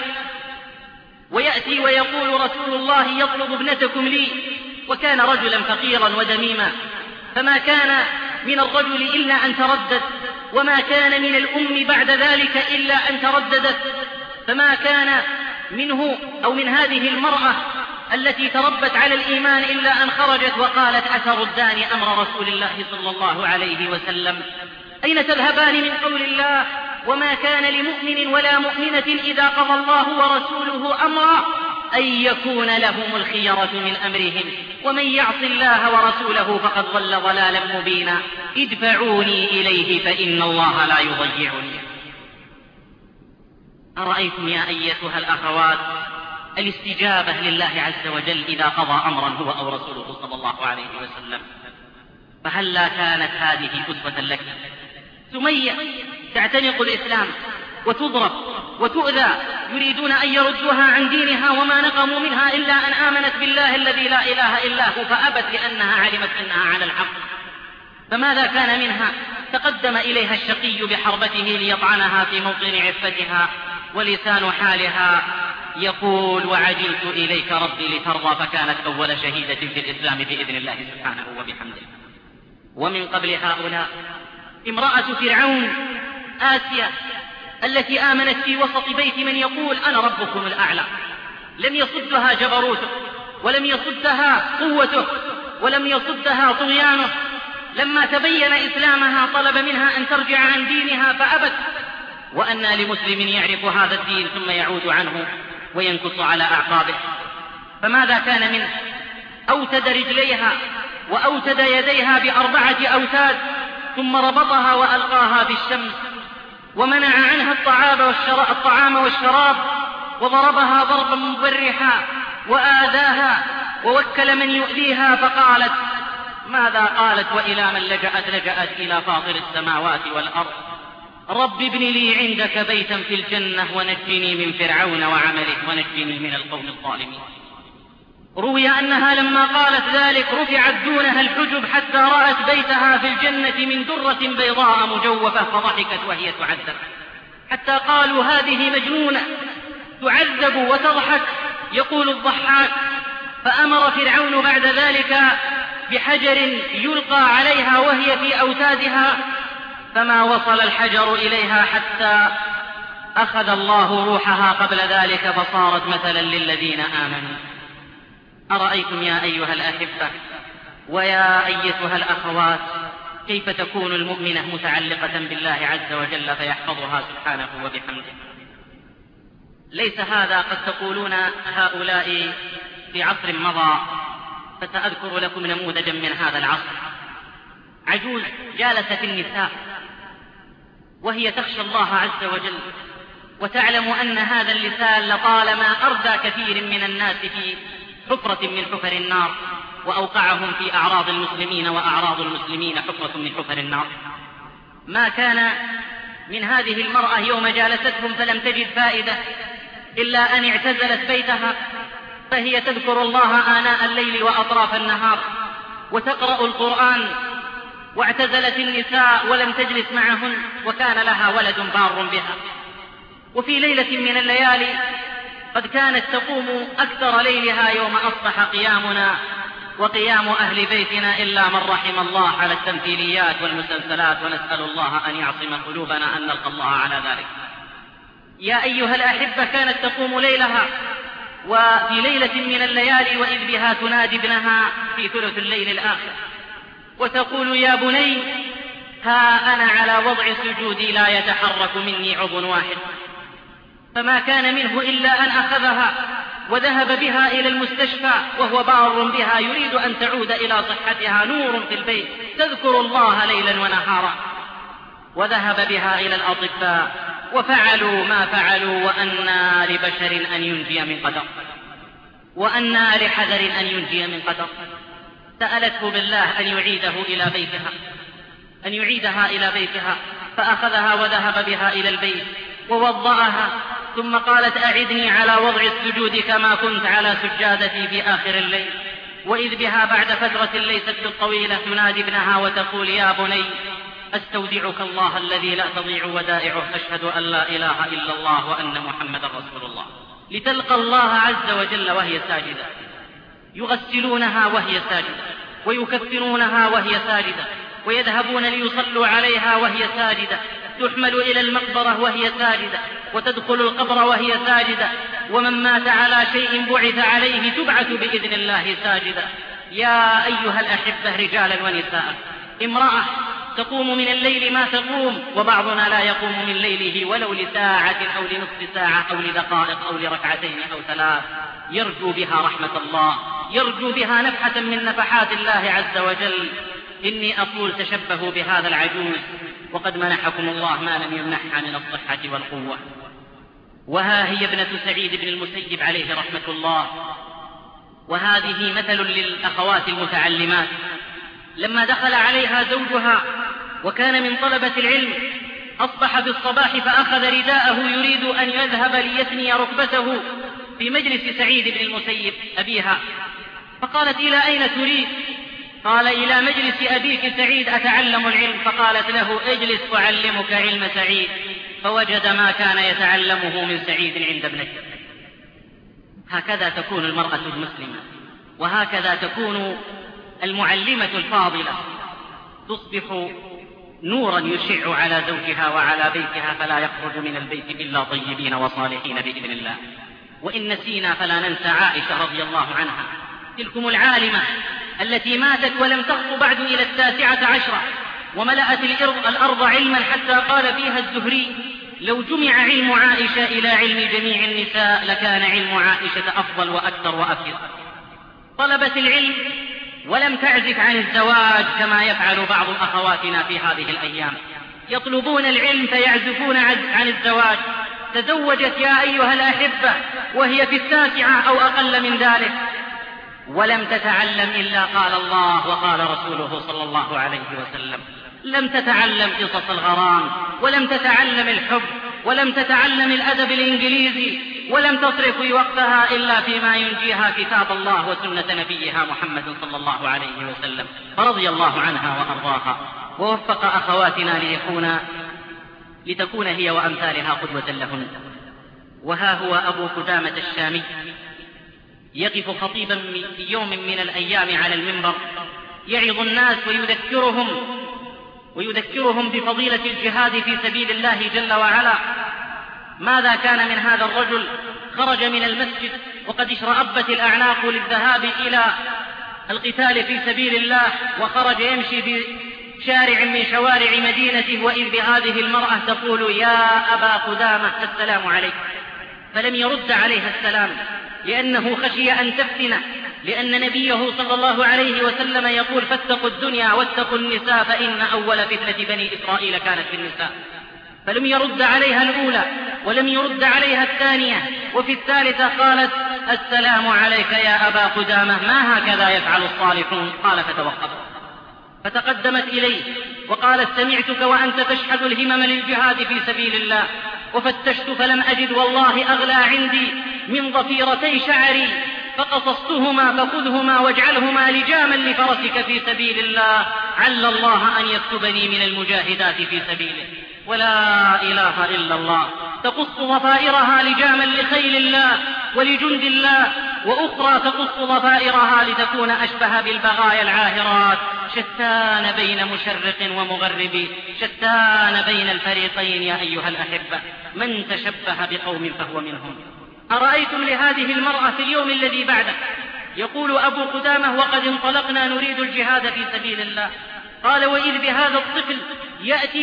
ويأتي ويقول رسول الله: يطلب ابنتكم لي. وكان رجلا فقيرا ودميما، فما كان من الرجل إلا أن تردد، وما كان من الأم بعد ذلك إلا أن ترددت، فما كان منه أو من هذه المرأة التي تربت على الإيمان إلا أن خرجت وقالت: أتردان أمر رسول الله صلى الله عليه وسلم؟ أين تذهبان من قول الله: وما كان لمؤمن ولا مؤمنة إذا قضى الله ورسوله أمرا أن يكون لهم الخيرة من أمرهم ومن يعص الله ورسوله فقد ضل ضلالا مبينا. ادفعوني إليه فإن الله لا يضيعني. أرأيتم يا أيتها الأخوات الاستجابة لله عز وجل إذا قضى أمرا هو أو رسوله صلى الله عليه وسلم؟ فهلا كانت هذه أسوة لك؟ سمية تعتنق الإسلام وتضرب وتؤذى، يريدون أن يردوها عن دينها وما نقموا منها إلا أن آمنت بالله الذي لا إله إلا هو، فأبت لأنها علمت أنها على الحق. فماذا كان منها؟ تقدم إليها الشقي بحربته ليطعنها في موطن عفتها، ولسان حالها يقول: وعجلت إليك ربي لترضى، فكانت أول شهيدة في الإسلام بإذن الله سبحانه وبحمده. ومن قبل هؤلاء امرأة فرعون آسيا التي آمنت في وسط بيت من يقول أنا ربكم الأعلى، لم يصدها جبروته، ولم يصدها قوته، ولم يصدها طغيانه. لما تبين إسلامها طلب منها أن ترجع عن دينها فأبت. وأنى لمسلم يعرف هذا الدين ثم يعود عنه وينكص على أعقابه؟ فماذا كان منه؟ أوتد رجليها وأوتد يديها ب4 أوتاد، ثم ربطها وألقاها في الشمس، ومنع عنها الطعام والشراب، وضربها ضربا مبرحا وآذاها، ووكل من يؤذيها. فقالت ماذا قالت؟ وإلى من لجأت؟ لجأت إلى فاطر السماوات والأرض، رب ابن لي عندك بيتا في الجنة ونجني من فرعون وعمله ونجني من القوم الظالمين. روي أنها لما قالت ذلك رفعت دونها الحجب حتى رأت بيتها في الجنة من درة بيضاء مجوفة، فضحكت وهي تعذب، حتى قالوا هذه مجنونة تعذب وتضحك. يقول الضحاك فأمر فرعون بعد ذلك بحجر يلقى عليها وهي في أوتادها، فما وصل الحجر إليها حتى أخذ الله روحها قبل ذلك، فصارت مثلا للذين آمنوا. أرأيتم يا أيها الأحبة ويا أيتها الأخوات كيف تكون المؤمنة متعلقة بالله عز وجل فيحفظها سبحانه وبحمده؟ ليس هذا قد تقولون هؤلاء في عصر مضى، فسأذكر لكم نموذجا من هذا العصر. عجوز جالست النساء وهي تخشى الله عز وجل، وتعلم أن هذا اللسان لطالما أردى كثير من الناس في حفرة من حفر النار، وأوقعهم في أعراض المسلمين وأعراض المسلمين حفرة من حفر النار. ما كان من هذه المرأة يوم جالستهم فلم تجد فائدة إلا أن اعتزلت بيتها، فهي تذكر الله آناء الليل وأطراف النهار وتقرأ القرآن، واعتزلت النساء ولم تجلس معهن، وكان لها ولد بار بها. وفي ليلة من الليالي قد كانت تقوم أكثر ليلها يوم أصبح قيامنا وقيام أهل بيتنا إلا من رحم الله على التمثيليات والمسلسلات، ونسأل الله أن يعصم قلوبنا أن نلقى الله على ذلك. يا أيها الأحبة كانت تقوم ليلها، وفي ليلة من الليالي وإذ بها تنادي ابنها في ثلث الليل الآخر وتقول يا بني ها أنا على وضع سجودي لا يتحرك مني عضو واحد. فما كان منه إلا أن أخذها وذهب بها إلى المستشفى وهو بار بها يريد أن تعود إلى صحتها، نور في البيت تذكر الله ليلا ونهارا. وذهب بها إلى الأطباء وفعلوا ما فعلوا، وأنى لبشر أن ينجي من قدر، وأنى لحذر أن ينجي من قدر. سألته بالله أن يعيده إلى بيتها، أن يعيدها إلى بيتها، فأخذها وذهب بها إلى البيت ووضعها، ثم قالت أعدني على وضع السجود كما كنت على سجادتي في آخر الليل. وإذ بها بعد فترة ليست بالطويلة تنادي ابنها وتقول يا بني أستودعك الله الذي لا تضيع ودائعه، أشهد أن لا إله إلا الله وأن محمدا رسول الله، لتلقى الله عز وجل وهي ساجدة. يغسلونها وهي ساجدة، ويكفنونها وهي ساجدة، ويذهبون ليصلوا عليها وهي ساجدة، تحمل إلى المقبرة وهي ساجدة، وتدخل القبر وهي ساجدة، ومن مات على شيء بعث عليه تبعث بإذن الله ساجدة. يا أيها الأحبة رجالا ونساء، امرأة تقوم من الليل ما تقوم، وبعضنا لا يقوم من ليله ولو لساعة أو لنصف ساعة أو لدقائق أو لركعتين أو 3، يرجو بها رحمة الله، يرجو بها نفحة من نفحات الله عز وجل. إني أقول تشبهوا بهذا العجوز، وقد منحكم الله ما لم يمنحها من الصحة والقوة. وها هي ابنة سعيد بن المسيب عليه رحمة الله، وهذه مثل للأخوات المتعلمات. لما دخل عليها زوجها وكان من طلبة العلم، أصبح بالصباح فأخذ رداءه يريد أن يذهب ليثني ركبته في مجلس سعيد بن المسيب أبيها، فقالت إلى أين تريد؟ قال إلى مجلس أبيك سعيد أتعلم العلم. فقالت له اجلس أعلمك علم سعيد، فوجد ما كان يتعلمه من سعيد عند ابنته. هكذا تكون المرأة المسلمة، وهكذا تكون المعلمة الفاضلة، تصبح نورا يشع على زوجها وعلى بيتها فلا يخرج من البيت إلا طيبين وصالحين بإذن الله. وإن نسينا فلا ننسى عائشة رضي الله عنها، تلكم العالمة التي ماتت ولم تخطو بعد إلى 19 وملأت الأرض علما حتى قال فيها الزهري: لو جمع علم عائشة إلى علم جميع النساء لكان علم عائشة أفضل وأكثر وأكثر. طلبت العلم ولم تعزف عن الزواج كما يفعل بعض أخواتنا في هذه الأيام، يطلبون العلم فيعزفون عن الزواج. تزوجت يا أيها الأحبة وهي في 9 أو أقل من ذلك، ولم تتعلم إلا قال الله وقال رسوله صلى الله عليه وسلم. لم تتعلم قصص الغرام، ولم تتعلم الحب، ولم تتعلم الأدب الإنجليزي، ولم تصرف وقتها إلا فيما ينجيها كتاب الله وسنة نبيها محمد صلى الله عليه وسلم، فرضي الله عنها وأرضاها ووفق أخواتنا لتكون هي وأمثالها قدوة لهن. وها هو أبو قدامة الشامي يقف خطيبا في يوم من الأيام على المنبر يعظ الناس ويذكرهم بفضيلة الجهاد في سبيل الله جل وعلا. ماذا كان من هذا الرجل؟ خرج من المسجد وقد اشرأبت الأعناق للذهاب إلى القتال في سبيل الله، وخرج يمشي في شارع من شوارع مدينته، وإذ بهذه المرأة تقول: يا أبا قدامة السلام عليك. فلم يرد عليها السلام لأنه خشي أن تفتنه، لأن نبيه صلى الله عليه وسلم يقول: فاتقوا الدنيا واتقوا النساء فإن أول فتنة بني إسرائيل كانت في النساء. فلم يرد عليها الأولى ولم يرد عليها الثانية، وفي الثالثة قالت: السلام عليك يا أبا قدامة، ما هكذا يفعل الصالحون؟ قال: فتوقف. فتقدمت إليه وقالت: سمعتك وأنت تشحذ الهمم للجهاد في سبيل الله، وفتشت فلم أجد والله أغلى عندي من ضفيرتي شعري، فقصصتهما فخذهما واجعلهما لجاما لفرسك في سبيل الله، عل الله أن يكتبني من المجاهدات في سبيله. ولا إله إلا الله تقص ضفائرها لجاما لخيل الله ولجند الله، وأخرى تقص ضفائرها لتكون أشبه بالبغايا العاهرات. شتان بين مشرق ومغرب، شتان بين الفريقين يا أيها الأحبة، من تشبه بقوم فهو منهم. أرأيتم لهذه المرأة في اليوم الذي بعده؟ يقول أبو قدامة: وقد انطلقنا نريد الجهاد في سبيل الله. قال: وإذ بهذا الطفل يأتي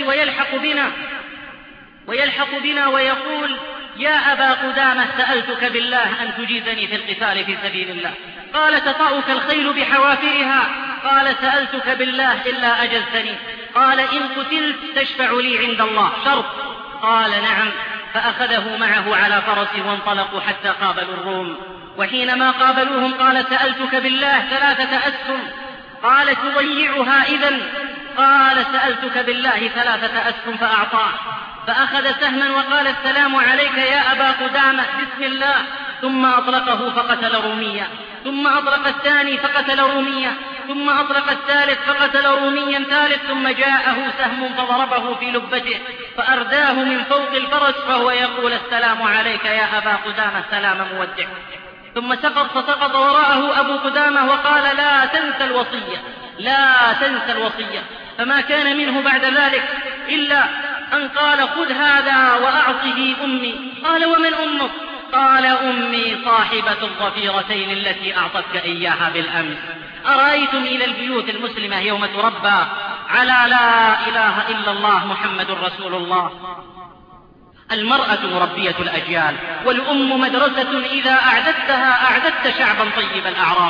ويلحق بنا ويقول: يا أبا قدامة سألتك بالله أن تجيزني في القتال في سبيل الله. قال: تطأك الخيل بحوافرها. قال: سألتك بالله إلا أجزتني. قال: إن قتلت تشفع لي عند الله، شرط. قال: نعم. فأخذه معه على فرسه وانطلقوا حتى قابلوا الروم، وحينما قابلوهم قال: سألتك بالله 3 أسهم. قال: تضيعها إذن؟ قال: سألتك بالله 3 أسهم فأعطاه. فأخذ سهما وقال: السلام عليك يا أبا قدامة بسم الله، ثم أطلقه فقتل روميا، ثم أطلق الثاني فقتل روميا، ثم أطلق الثالث فقتل روميا ثالث، ثم جاءه سهم فضربه في لبته فأرداه من فوق الفرس، فهو يقول: السلام عليك يا أبا قدامة سلام مودع. ثم فسقط وراءه أبو قدامة وقال: لا تنسى الوصية، لا تنسى الوصية. فما كان منه بعد ذلك إلا أن قال: خذ هذا وأعطه أمي. قال: ومن أمك؟ قال: أمي صاحبة الضفيرتين التي أعطتك إياها بالأمس. أرأيتم إلى البيوت المسلمة يوم تربى على لا إله إلا الله محمد رسول الله. المرأة مربية الأجيال، والأم مدرسة إذا أعددتها أعددت شعبا طيب الأعراق.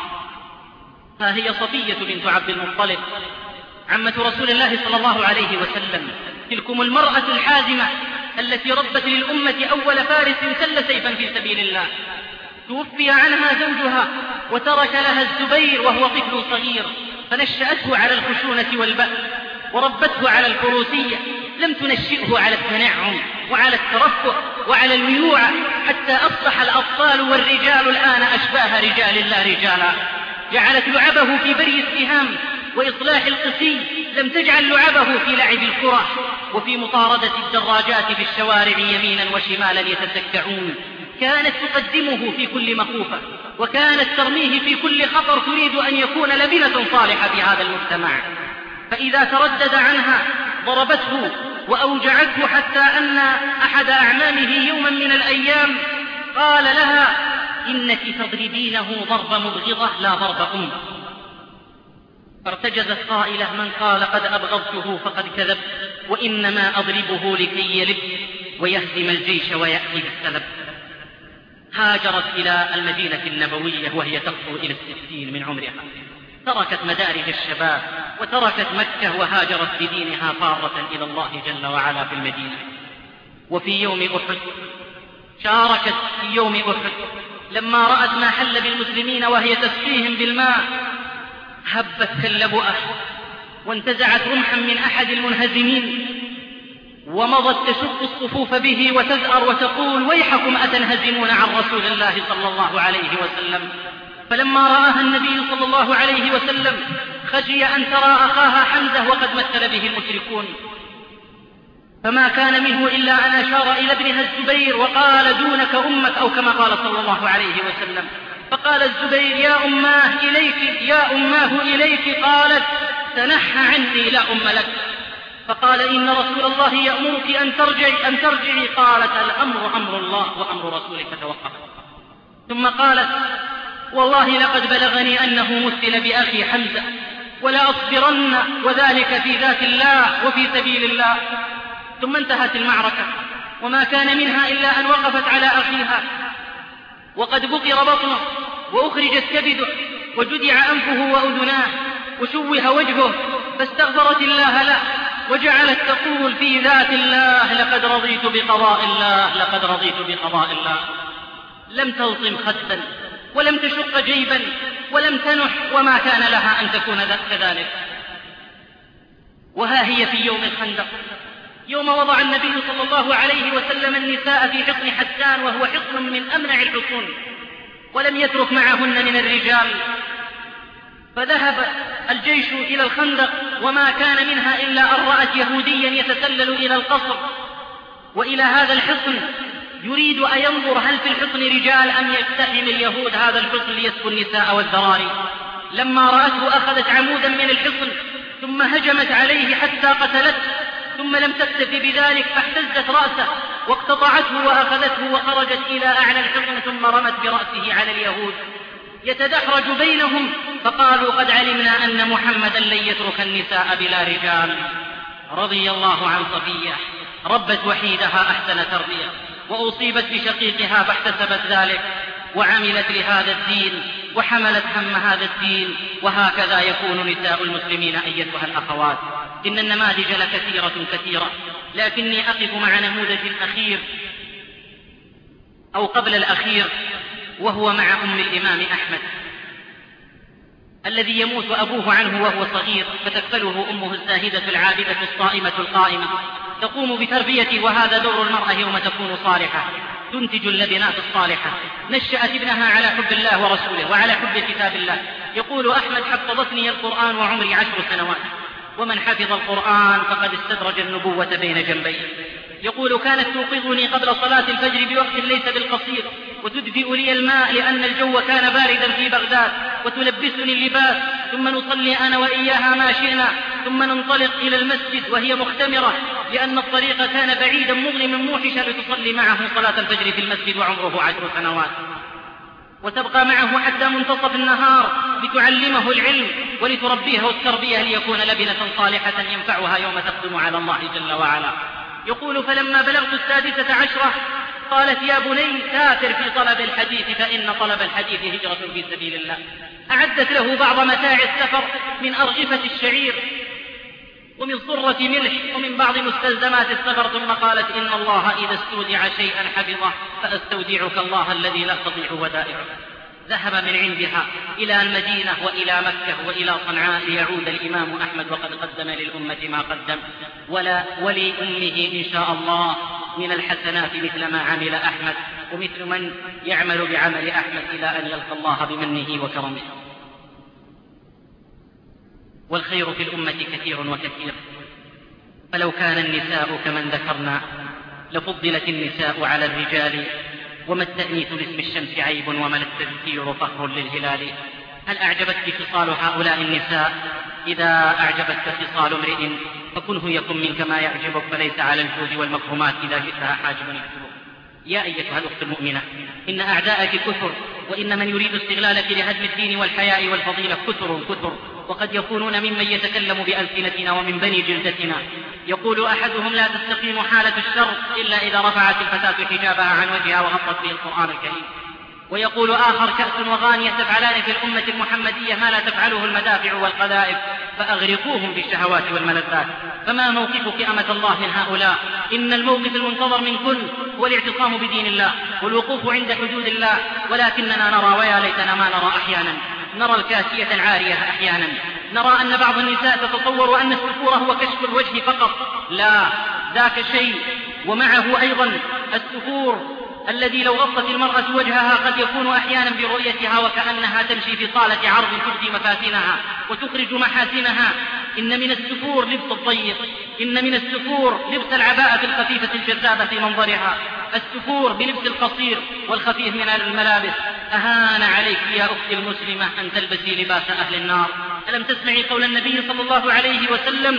ها هي صفية بنت عبد المطلب عمة رسول الله صلى الله عليه وسلم، تلكم المرأة الحازمة التي ربت للأمة أول فارس سل سيفا في سبيل الله. توفي عنها زوجها وترك لها الزبير وهو طفل صغير، فنشأته على الخشونة والبأس وربته على الفروسية، لم تنشئه على التنعم وعلى الترفه وعلى الميوعة، حتى أصبح الأطفال والرجال الآن أشباه رجال الله رجالا. جعلت لعبه في بري السهام وإصلاح القسي، لم تجعل لعبه في لعب الكرة وفي مطاردة الدراجات في الشوارع يمينا وشمالا يتسكعون. كانت تقدمه في كل مخوفة، وكانت ترميه في كل خطر، تريد أن يكون لبنة صالحة في هذا المجتمع. فإذا تردد عنها ضربته وأوجعته، حتى أن أحد أعمامه يوما من الأيام قال لها: إنك تضربينه ضرب مبغضة لا ضرب أم. فارتجزت قائلة: من قال قد أبغضته فقد كذب، وإنما أضربه لكي يلب ويهزم الجيش ويأتي بالسلب. هاجرت إلى المدينة النبوية وهي تقصر إلى 60 من عمرها، تركت مدارج الشباب وتركت مكة وهاجرت بدينها فارة إلى الله جل وعلا في المدينة. وفي يوم أحد شاركت في يوم أحد لما رأت ما حل بالمسلمين وهي تسقيهم بالماء، هبت كاللبؤة وانتزعت رمحا من أحد المنهزمين ومضت تشق الصفوف به وتزأر وتقول: ويحكم أتنهزمون عن رسول الله صلى الله عليه وسلم. فلما رآها النبي صلى الله عليه وسلم خشي أن ترى أخاها حمزة وقد مثل به المشركون، فما كان منه إلا أن أشار إلى ابنها الزبير وقال: دونك أمك، أو كما قال صلى الله عليه وسلم. فقال الزبير: يا أماه إليك، يا أماه إليك. قالت: تنحى عني لا أم لك. فقال: إن رسول الله يأمرك أن ترجعي. قالت: الأمر أمر الله وأمر رسولك توقف. ثم قالت: والله لقد بلغني أنه مثل بأخي حمزة، ولا أصبرن، وذلك في ذات الله وفي سبيل الله. ثم انتهت المعركة وما كان منها إلا أن وقفت على أخيها وقد بقر بطنه وأخرجت كبده وجدع أنفه وأذناه وشوه وجهه، فاستغفرت الله له وجعلت تقول في ذات الله: لقد رضيت بقضاء الله، لقد رضيت بقضاء الله. لم تلطم خدا ولم تشق جيبا ولم تنح، وما كان لها أن تكون كذلك. وها هي في يوم الخندق، يوم وضع النبي صلى الله عليه وسلم النساء في حصن حسان، وهو حصن من أمنع الحصون، ولم يترك معهن من الرجال. فذهب الجيش إلى الخندق وما كان منها إلا أن رأت يهوديا يتسلل إلى القصر وإلى هذا الحصن، يريد أن ينظر هل في الحصن رجال أم يقتحم اليهود هذا الحصن ليسكن النساء والذراري. لما رأته أخذت عمودا من الحصن ثم هجمت عليه حتى قتلته، ثم لم تكتف بذلك فاحتزت رأسه واقتطعته وأخذته وخرجت إلى أعلى الحصن، ثم رمت برأسه على اليهود يتدحرج بينهم، فقالوا: قد علمنا أن محمدا لن يترك النساء بلا رجال. رضي الله عن صفية، ربت وحيدها أحسن تربية، وأصيبت بشقيقها فاحتسبت ذلك وعملت لهذا الدين وحملت هم هذا الدين. وهكذا يكون نساء المسلمين أيتها الأخوات. إن النماذج لكثيرة، لكني أقف مع نموذج أخير أو قبل الأخير، وهو مع أم الإمام أحمد الذي يموت أبوه عنه وهو صغير، فتكفله أمه الزاهدة العابدة الصائمة القائمة، تقوم بتربيته. وهذا دور المرأة يوم تكون صالحة، تنتج اللبنات الصالحة. نشأت ابنها على حب الله ورسوله وعلى حب كتاب الله. يقول أحمد: حفظتني القرآن وعمري 10 سنوات، ومن حفظ القرآن فقد استدرج النبوة بين جنبيه. يقول: كانت توقظني قبل صلاة الفجر بوقت ليس بالقصير، وتدفئ لي الماء لأن الجو كان باردا في بغداد، وتلبسني اللباس، ثم نصلي أنا وإياها ما شئنا، ثم ننطلق إلى المسجد وهي مختمرة لأن الطريق كان بعيدا مظلما موحشا، لتصلي معه صلاة الفجر في المسجد وعمره 10 سنوات، وتبقى معه حتى منتصف النهار لتعلمه العلم ولتربيه التربية ليكون لبنة صالحة ينفعها يوم تقدم على الله جل وعلا. يقول: فلما بلغت 16 قالت: يا بني سافر في طلب الحديث، فإن طلب الحديث هجرة في سبيل الله. أعدت له بعض متاع السفر من أرغفة الشعير ومن صرة ملح ومن بعض مستلزمات السفر، ثم قالت: إن الله إذا استودع شيئا حفظه، فأستودعك الله الذي لا تضيع ودائعه. ذهب من عندها إلى المدينة وإلى مكة وإلى صنعاء ليعود الإمام أحمد وقد قدم للأمة ما قدم، ولأمه إن شاء الله من الحسنات مثل ما عمل أحمد، ومثل من يعمل بعمل أحمد إلى أن يلقى الله بمنه وكرمه. والخير في الأمة كثير وكثير، فلو كان النساء كمن ذكرنا لفضلت النساء على الرجال، وما التأنيث لاسم الشمس عيب وما التذكير فخر للهلال. هل أعجبتك خصال هؤلاء النساء إذا أعجبتك خصال امرئ فكنه يكن منك ما يعجبك، فليس على الجود والمكرمات إذا جئتها حاجبا يكتبك. يا أيتها الأخت المؤمنة، إن أعداءك كثر، وإن من يريد استغلالك لهدم الدين والحياء والفضيلة كثر، وقد يكونون ممن يتكلم بألسنتنا ومن بني جلدتنا. يقول أحدهم: لا تستقيم حالة الشر إلا إذا رفعت الفتاة حجابها عن وجهها وغطت به القرآن الكريم. ويقول آخر: كأس وغانية تفعلان في الأمة المحمدية ما لا تفعله المدافع والقذائف، فأغرقوهم بالشهوات والملذات. فما موقفك أمة الله من هؤلاء؟ إن الموقف المنتظر من كل هو الاعتصام بدين الله والوقوف عند حدود الله، ولكننا نرى، ويا ليتنا ما نرى أحيانا، نرى الكاسية العارية أحيانا، نرى أن بعض النساء تتصور أن السفور هو كشف الوجه فقط. لا، ذاك شيء، ومعه أيضا السفور الذي لو غطت المرأة وجهها قد يكون أحيانا برؤيتها وكأنها تمشي في صالة عرض تبدي مفاتنها وتخرج محاسنها. إن من السفور لبس الضيق، إن من السفور لبس العباءة الخفيفة الجذابة في منظرها، السفور بلبس القصير والخفيف من الملابس. أهان عليك يا أختي المسلمة أن تلبسي لباس أهل النار. ألم تسمعي قول النبي صلى الله عليه وسلم: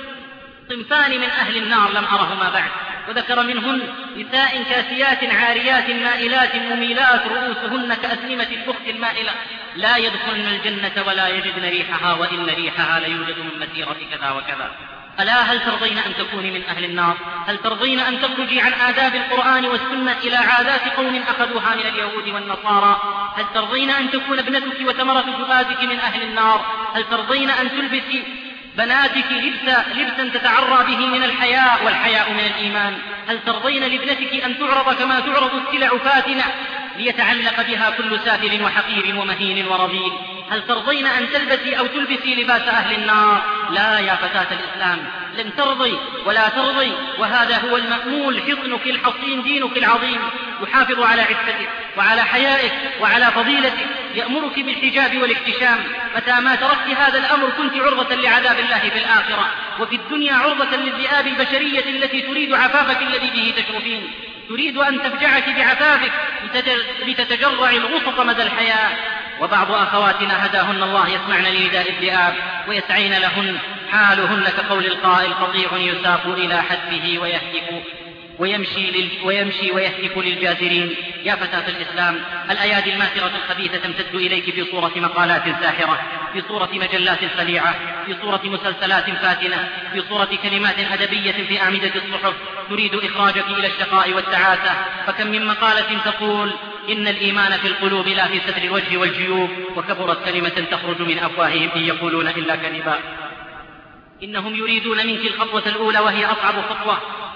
صنفان من أهل النار لم أرهما بعد، وذكر منهن: نساء كاسيات عاريات مائلات مميلات رؤوسهن كأسنمة البخت المائلة لا يدخلن الجنة ولا يجدن ريحها وإن ريحها ليوجد من مسيرة كذا وكذا. ألا هل ترضين أن تكوني من أهل النار؟ هل ترضين أن تخرجي عن آداب القرآن والسنة إلى عادات قوم أخذوها من اليهود والنصارى؟ هل ترضين أن تكون ابنتك وثمرة جهادك من أهل النار؟ هل ترضين أن تلبسي بناتك لبسا تتعرى به من الحياء والحياء من الإيمان؟ هل ترضين لابنتك أن تعرض كما تعرض السلع فاتنة ليتعلق بها كل سافل وحقير ومهين ورذيل؟ هل ترضين أن تلبسي أو تلبسي لباس أهل النار؟ لا يا فتاة الإسلام، لن ترضي ولا ترضي، وهذا هو المأمول، حصنك الحصين دينك العظيم يحافظ على عفتك وعلى حيائك وعلى فضيلتك، يأمرك بالحجاب والاحتشام. متى ما تركت هذا الأمر كنت عرضة لعذاب الله في الآخرة، وفي الدنيا عرضة للذئاب البشرية التي تريد عفافك الذي به تشرفين، تريد أن تفجعك بعفافك لتتجرع الغصص مدى الحياة. وبعض أخواتنا هداهن الله يسمعن لنداء الذئاب ويسعين لهن، حالهن كقول القائل: قطيع يساق إلى حتفه ويمشي ويهتف للجازرين. يا فتاة الإسلام، الأيادي الماثرة الخبيثة تمتد إليك في صورة مقالات ساحرة، في صورة مجلات خليعة، في صورة مسلسلات فاتنة، في صورة كلمات أدبية في أعمدة الصحف، تريد إخراجك إلى الشقاء والتعاسة. فكم من مقالة تقول: إن الإيمان في القلوب لا في ستر الوجه والجيوب، وكبرت كلمة تخرج من أفواههم إن يقولون إلا كذبا. إنهم يريدون منك الخطوة الأولى وهي أصعب خطوة،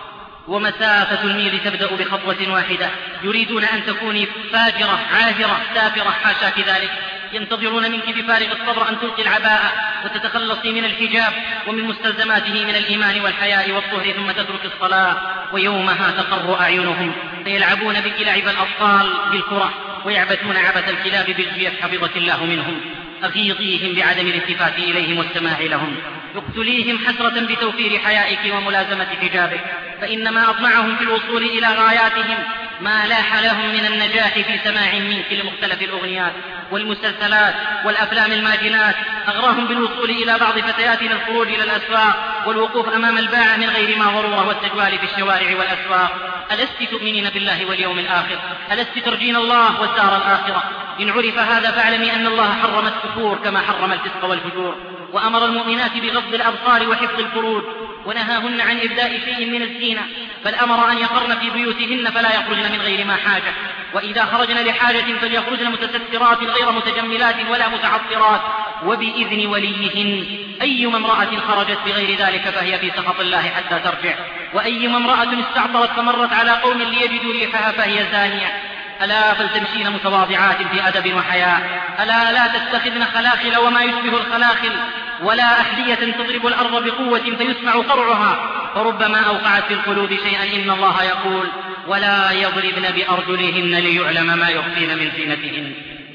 ومسافة الميل تبدأ بخطوة واحدة. يريدون أن تكوني فاجرة عاهرة سافرة، حاشاك ذلك. ينتظرون منك بفارغ الصبر أن تلقي العباءة وتتخلصي من الحجاب ومن مستلزماته من الإيمان والحياء والطهر، ثم تترك الصلاة. ويومها تقر أعينهم، فيلعبون بك لعب الأطفال بالكرة، ويعبثون عبث الكلاب بالجيف، حفظك الله منهم. أغيظيهم بعدم الالتفات إليهم والسماع لهم، اقتليهم حسرة بتوفير حيائك وملازمة حجابك، فإنما أطمعهم في الوصول إلى غاياتهم ما لاح لهم من النجاح في سماع منك لمختلف الأغنيات والمسلسلات والأفلام الماجنات. أغراهم بالوصول إلى بعض فتياتنا الخروج إلى الأسواق والوقوف أمام الباعة من غير ما ضرورة والتجوال في الشوارع والأسواق. ألست تؤمنين بالله واليوم الآخر؟ ألست ترجين الله والدار الآخرة؟ إن عرف هذا فاعلمي أن الله حرم السفور كما حرم الفسق والفجور، وأمر المؤمنات بغض الأبصار وحفظ الفروج، ونهاهن عن إبداء شيء من الزينة، بل أمر أن يقرن في بيوتهن فلا يخرجن من غير ما حاجة، وإذا خرجن لحاجة فليخرجن متسترات غير متجملات ولا متعطرات وبإذن وليهن. أيما امرأة خرجت بغير ذلك فهي في سخط الله حتى ترجع، وأيما امرأة استعطرت فمرت على قوم ليجدوا ريحها فهي زانية. ألا فلتمشين متواضعات في أدب وحياء، ألا لا تتخذن خلاخل وما يشبه الخلاخل، ولا أحذية تضرب الأرض بقوة فيسمع قرعها، فربما أوقعت في القلوب شيئا. إن الله يقول: ولا يضربن بأرجلهن ليعلم ما يخفين من زينتهن.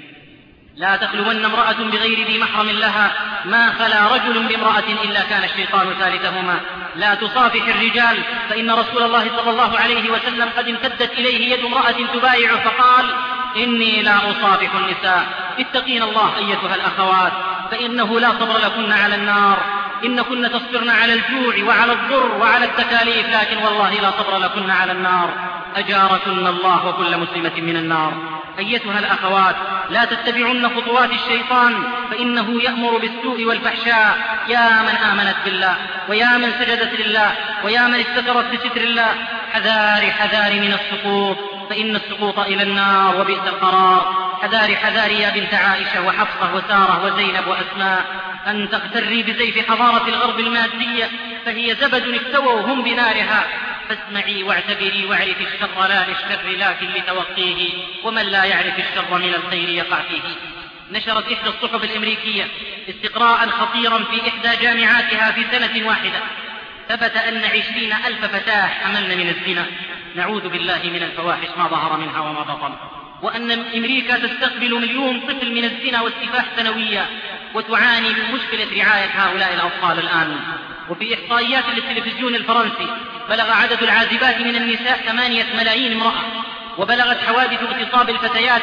لا تخلون امرأة بغير ذي محرم لها، ما خلا رجل بامرأة إلا كان الشيطان ثالثهما. لا تصافح الرجال، فإن رسول الله صلى الله عليه وسلم قد امتدت إليه يد امرأة تبايع فقال: إني لا أصافح النساء. اتقين الله أيتها الأخوات، فإنه لا صبر لكن على النار، إنكن تصبرن على الجوع وعلى الضر وعلى التكاليف، لكن والله لا صبر لكن على النار. أجاركن الله وكل مسلمة من النار. أيتها الأخوات، لا تتبعن خطوات الشيطان، فإنه يأمر بالسوء والفحشاء. يا من آمنت بالله، ويا من سجدت لله، ويا من استترت بستر الله، حذاري حذاري من السقوط، فإن السقوط إلى النار وبئس القرار. حذاري حذاري يا بنت عائشة وحفصة وسارة وزينب وأسماء أن تغتري بزيف حضارة الغرب المادية، فهي زبد اكتووا هم بنارها. فاسمعي واعتبري واعرفي الشر لا للشر لكن لتوقيه، ومن لا يعرف الشر من الخير يقع فيه. نشرت إحدى الصحف الأمريكية استقراء خطيرا في إحدى جامعاتها في سنة واحدة، ثبت أن 20,000 فتاة حملن من الزنا، نعوذ بالله من الفواحش ما ظهر منها وما بطن، وأن أمريكا تستقبل 1,000,000 طفل من الزنا والسفاح سنويا، وتعاني من مشكلة رعاية هؤلاء الأطفال الآن. وفي إحصائيات للتلفزيون الفرنسي بلغ عدد العازبات من النساء 8 ملايين امرأة، وبلغت حوادث اغتصاب الفتيات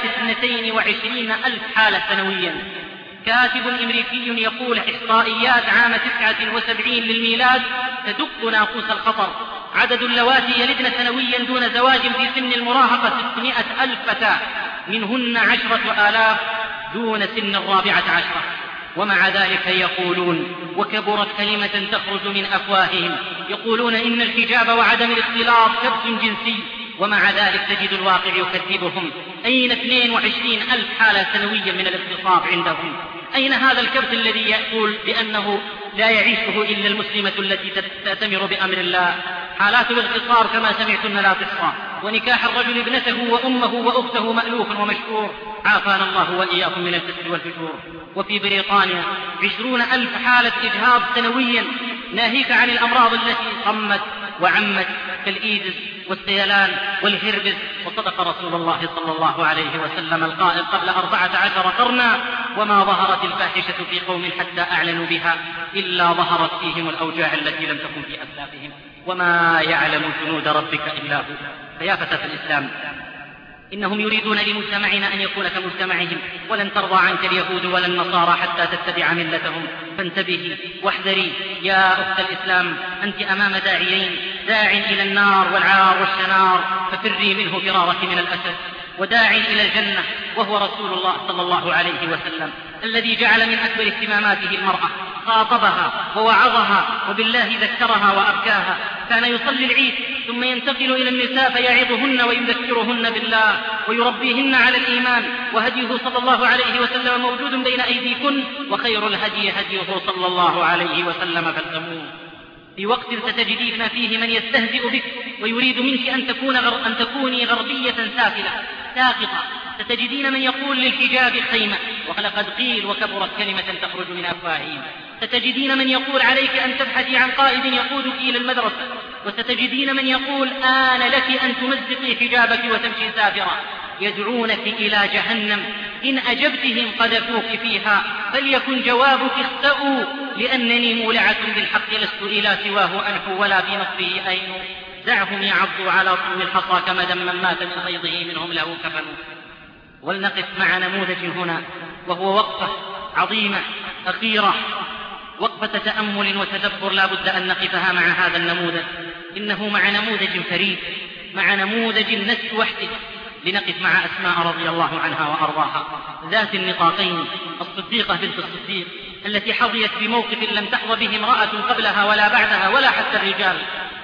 22,000 حالة سنويا. كاتب أمريكي يقول إحصائيات عام 79 للميلاد تدق ناقوس الخطر. عدد اللواتي يلدن سنويا دون زواج في سن المراهقة 600,000 فتاة، منهن 10,000 دون سن 14. ومع ذلك يقولون، وكبرت كلمة تخرج من أفواههم، يقولون إن الحجاب وعدم الاختلاط كبت جنسي، ومع ذلك تجد الواقع يكذبهم. أين 22,000 حالة سنويا من الاغتصاب عندهم؟ أين هذا الكبت الذي يقول بأنه لا يعيشه إلا المسلمة التي تأتمر بأمر الله؟ حالات الاغتصاب كما سمعتن لا تحصى، ونكاح الرجل ابنته وأمه وأخته مألوف ومشهور، عافانا الله وإياكم من الفسق والفجور. وفي بريطانيا 20,000 حالة إجهاض سنويا، ناهيك عن الأمراض التي صمت وعمت كالإيدز والسيلان والهربس. وصدق رسول الله صلى الله عليه وسلم القائل قبل 14 قرنا: وما ظهرت الفاحشة في قوم حتى أعلنوا بها إلا ظهرت فيهم الأوجاع التي لم تكن في أسلافهم، وما يعلم جنود ربك إلا هو. فيا فتاة الإسلام، إنهم يريدون لمجتمعنا أن يكون كمجتمعهم، ولن ترضى عنك اليهود ولا النصارى حتى تتبع ملتهم. فانتبهي واحذري يا أخت الإسلام، أنت أمام داعيين، داع إلى النار والعار والشنار، ففري منه فرارك من الأسد، وداع إلى الجنة وهو رسول الله صلى الله عليه وسلم، الذي جعل من أكبر اهتماماته المرأة، خاطبها ووعظها وبالله ذكرها وأبكاها. كان يصلي العيد ثم ينتقل إلى النساء فيعظهن ويذكرهن بالله ويربيهن على الإيمان، وهديه صلى الله عليه وسلم موجود بين أيديكن، وخير الهدي هديه صلى الله عليه وسلم فالتموه. في وقت ستجدين فيه من يستهزئ بك ويريد منك أن تكوني غربية سافلة ساقطة، ستجدين من يقول للحجاب خيمة، ولقد قيل وكبرت كلمة تخرج من أفواههم. ستجدين من يقول عليك أن تبحثي عن قائد يقودك إلى المدرسة، وستجدين من يقول آن لك أن تمزقي حجابك وتمشي سافرة. يدعونك إلى جهنم، إن أجبتهم قذفوك فيها، فليكن جوابك اختأوا، لأنني مولعة بالحق لست إلى سواه أنحو ولا في نصبه أين. دعهم يعضوا على طول الحصى كما دم من مات من غيظه منهم له كفن. ولنقف مع نموذج هنا، وهو وقفة عظيمة أخيرة، وقفة تأمل وتدبر لا بد أن نقفها مع هذا النموذج. إنه مع نموذج فريد، مع نموذج النفس وحده. لنقف مع أسماء رضي الله عنها وأرضاها، ذات النطاقين، الصديقة بنت الصديق، التي حظيت بموقف لم تحظى به امرأة قبلها ولا بعدها ولا حتى الرجال،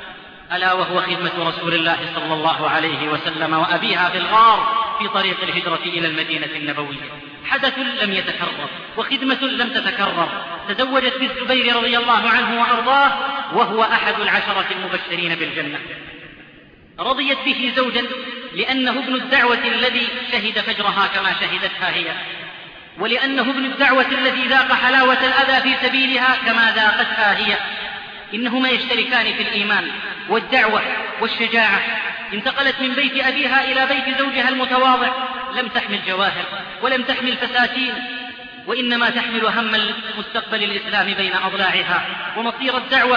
ألا وهو خدمة رسول الله صلى الله عليه وسلم وأبيها في الغار في طريق الهجرة إلى المدينة النبوية. حدث لم يتكرر وخدمة لم تتكرر. تزوجت بالزبير رضي الله عنه وأرضاه، وهو أحد 10 المبشرين بالجنة. رضيت به زوجا لأنه ابن الدعوة الذي شهد فجرها كما شهدتها هي، ولأنه ابن الدعوة الذي ذاق حلاوة الأذى في سبيلها كما ذاقتها هي. إنهما يشتركان في الإيمان والدعوة والشجاعة. انتقلت من بيت أبيها إلى بيت زوجها المتواضع، لم تحمل جواهر ولم تحمل فساتين، وإنما تحمل هم مستقبل الإسلام بين أضلاعها ومصير الدعوة.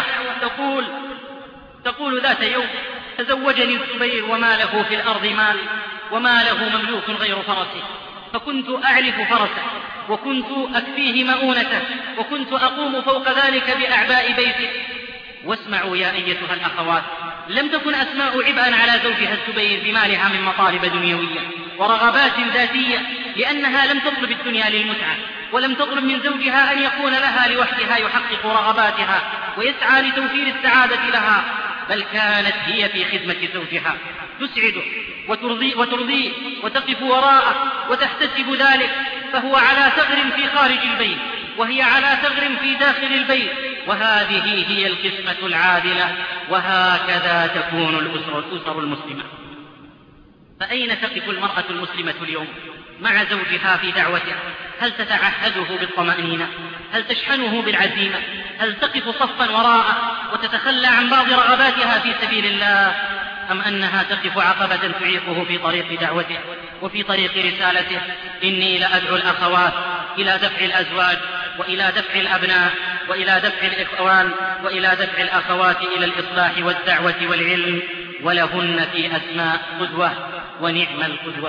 تقول ذات يوم: تزوجني الزبير وما له في الأرض مال، وما له مملوك غير فرسه، فكنت أعلف فرسه وكنت أكفيه مؤونته، وكنت أقوم فوق ذلك بأعباء بيته. واسمعوا يا أيتها الأخوات، لم تكن أسماء عبئا على زوجها الزبير بمالها من مطالب دنيوية ورغبات ذاتية، لأنها لم تطلب الدنيا للمتعة، ولم تطلب من زوجها أن يكون لها لوحدها يحقق رغباتها ويسعى لتوفير السعادة لها، بل كانت هي في خدمة زوجها، تسعده وترضيه وتقف وراءه وتحتسب ذلك، فهو على ثغر في خارج البيت وهي على ثغر في داخل البيت، وهذه هي القسمة العادلة، وهكذا تكون الأسر المسلمة. فأين تقف المرأة المسلمة اليوم مع زوجها في دعوته؟ هل تتعهده بالطمأنينة؟ هل تشحنه بالعزيمة؟ هل تقف صفا وراءه وتتخلى عن بعض رغباتها في سبيل الله؟ أم أنها تقف عقبة تعيقه في طريق دعوته وفي طريق رسالته؟ إني لأدعو الأخوات إلى دفع الأزواج وإلى دفع الأبناء وإلى دفع الإخوان وإلى دفع الأخوات إلى الإصلاح والدعوة والعلم، ولهن في أسماء قدوة ونعم القدوة.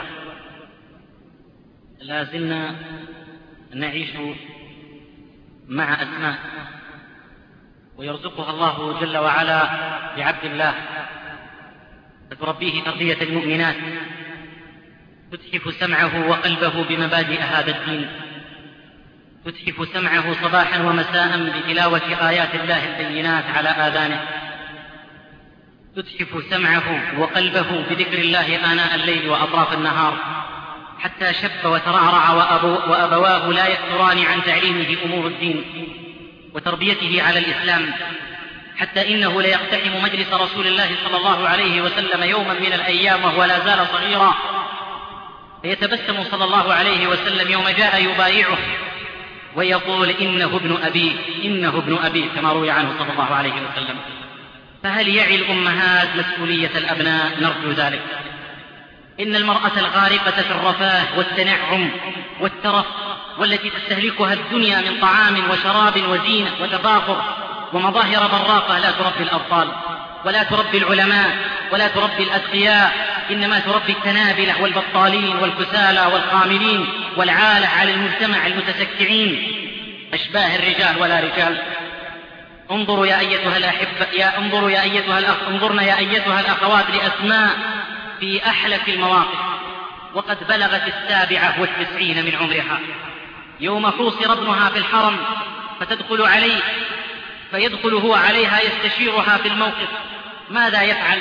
لا زلنا نعيش مع أسماء، ويرزقها الله جل وعلا بعبد الله فتربيه تربية المؤمنات، تتحف سمعه وقلبه بمبادئ هذا الدين، تتحف سمعه صباحا ومساء بتلاوة آيات الله البينات على آذانه، تتحف سمعه وقلبه بذكر الله آناء الليل وأطراف النهار، حتى شب وترعرع وأبواه لا يكثران عن تعليمه أمور الدين وتربيته على الإسلام، حتى إنه ليقتحم مجلس رسول الله صلى الله عليه وسلم يوما من الأيام وهو لا زال صغيرا، فيتبسم صلى الله عليه وسلم يوم جاء يبايعه ويقول إنه ابن أبي كما روي عنه صلى الله عليه وسلم. فهل يعي الأمهات مسؤولية الأبناء؟ نرجو ذلك. إن المرأة الغارقة في الرفاه والتنعم والترف والتي تستهلكها الدنيا من طعام وشراب وزينة وتفاخر ومظاهر براقة لا تربي الأبطال ولا تربي العلماء ولا تربي الأتقياء، إنما تربي التنابلة والبطالين والكسالى والقاملين والعالة على المجتمع المتسكعين أشباه الرجال ولا رجال. انظروا يا أيتها الأحبة، انظرن يا أيتها الأخوات لأسماء في أحلك المواقف، وقد بلغت 97 من عمرها، يوم حوصر ابنها في الحرم فتدخل عليه فيدخل هو عليها يستشيرها في الموقف ماذا يفعل؟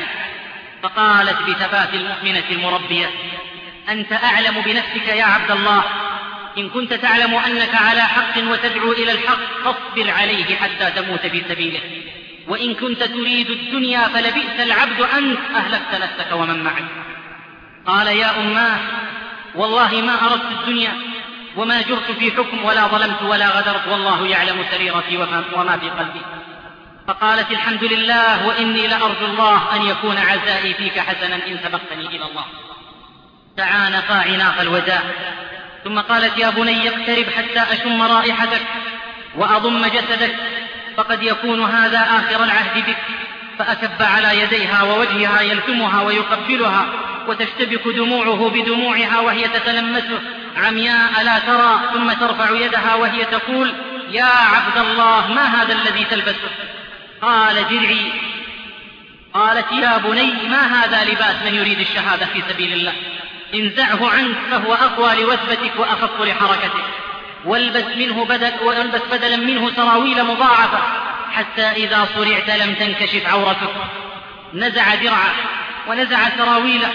فقالت بثبات المؤمنة المربية: أنت أعلم بنفسك يا عبد الله، إن كنت تعلم أنك على حق وتدعو إلى الحق فاصبر عليه حتى تموت في سبيله، وإن كنت تريد الدنيا فلبئس العبد أنت، أهلكت نفسك ومن معك. قال: يا أماه، والله ما أردت الدنيا وما جرت في حكم ولا ظلمت ولا غدرت، والله يعلم سريرتي وما في قلبي. فقالت: الحمد لله، وإني لأرجو الله أن يكون عزائي فيك حسنا إن سبقتني إلى الله. تعانقا عناق الوداع، ثم قالت: يا بني اقترب حتى أشم رائحتك وأضم جسدك، فقد يكون هذا آخر العهد بك. فأكب على يديها ووجهها يلتمها ويقبلها، وتشتبك دموعه بدموعها وهي تتلمسه عمياء لا ترى، ثم ترفع يدها وهي تقول: يا عبد الله، ما هذا الذي تلبسه؟ قال: درعي. قالت: يا بني، ما هذا لباس من يريد الشهادة في سبيل الله؟ انزعه عنك فهو أقوى لوثبتك وأخف لحركتك، والبس بدلا منه سراويل مضاعفة، حتى إذا صرعت لم تنكشف عورتك. نزع درعه ونزع سراويله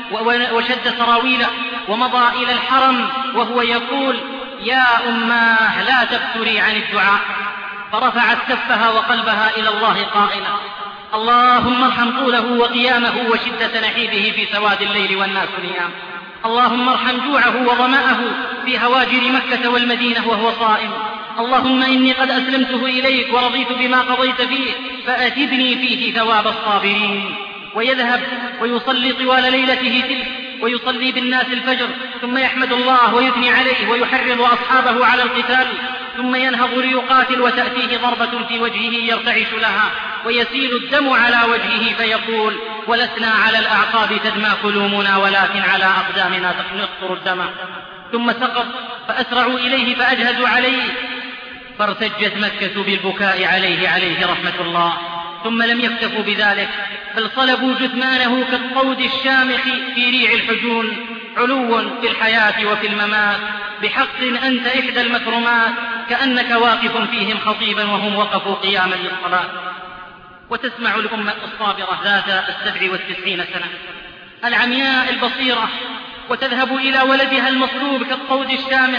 وشد سراويله ومضى إلى الحرم وهو يقول: يا أماه، لا تفتري عن الدعاء. فرفعت كفها وقلبها إلى الله قائلة: اللهم ارحم طوله وقيامه وشدة نحيبه في سواد الليل والناس نيام. اللهم ارحم جوعه وظمأه في هواجر مكة والمدينة وهو صائم. اللهم إني قد أسلمته إليك ورضيت بما قضيت فيه، فأتبني فيه ثواب الصابرين. ويذهب ويصلي طوال ليلته تلك، ويصلي بالناس الفجر، ثم يحمد الله ويثني عليه ويحرض أصحابه على القتال، ثم ينهض ليقاتل وتأتيه ضربة في وجهه يرتعش لها ويسيل الدم على وجهه فيقول: ولسنا على الأعقاب تدمى قلومنا، ولكن على أقدامنا نقطر الدم. ثم سقط فأسرعوا إليه فأجهزوا عليه، فارتجت مكة بالبكاء عليه رحمة الله. ثم لم يكتفوا بذلك، بل صلبوا جثمانه كالطود الشامخ في ريع الحجون، علوا في الحياة وفي الممات. بحق أنت إحدى المكرمات، كأنك واقف فيهم خطيبا وهم وقفوا قياما للصلاة. وتسمع الأمة الصابرة ذات 97 سنة العمياء البصيرة، وتذهب إلى ولدها المصلوب كالطود الشامخ،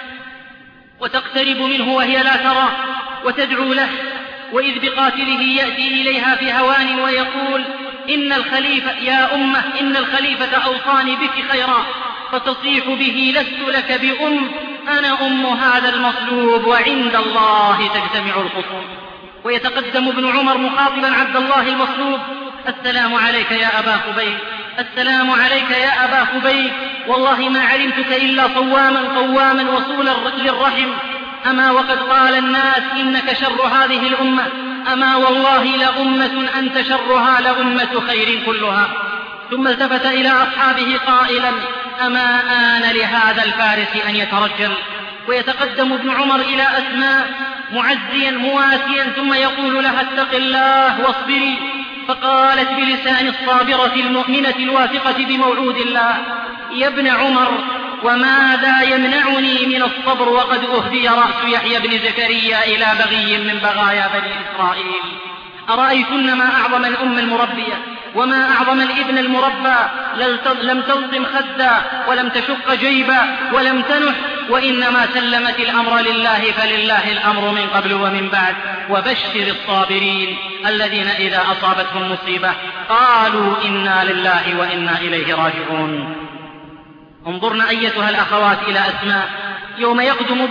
وتقترب منه وهي لا ترى، وتدعو له، وإذ بقاتله يأتي إليها في هوان ويقول: إن الخليفة يا أمة، إن الخليفة أوصاني بك خيرا. فتصيح به: لست لك بأم، أنا أم هذا المصلوب، وعند الله تجتمع الخصوم. ويتقدم ابن عمر مخاطبا عبد الله المصلوب: السلام عليك يا أبا خبيب، السلام عليك يا أبا خبيب، والله ما علمتك إلا صواما قواما وصولا للرحم. أما وقد قال الناس إنك شر هذه الأمة، أما والله لأمة أنت شرها لأمة خير كلها. ثم التفت إلى أصحابه قائلا: أما آن لهذا الفارس أن يترجل. ويتقدم ابن عمر إلى أسماء معزيا مواسيا، ثم يقول لها: اتق الله واصبري. فقالت بلسان الصابرة المؤمنة الواثقة بموعود الله: يا ابن عمر، وماذا يمنعني من الصبر وقد أهدي رأس يحيى بن زكريا إلى بغي من بغايا بني إسرائيل. أرأيتن ما أعظم الأم المربية، وما أعظم الابن المربى، لم تلطم خدا ولم تشق جيبا ولم تنح، وإنما سلمت الأمر لله، فلله الأمر من قبل ومن بعد. وبشر الصابرين الذين إذا أصابتهم مصيبة قالوا إنا لله وإنا إليه راجعون. انظرن أيتها الأخوات إلى أسماء يوم يقدم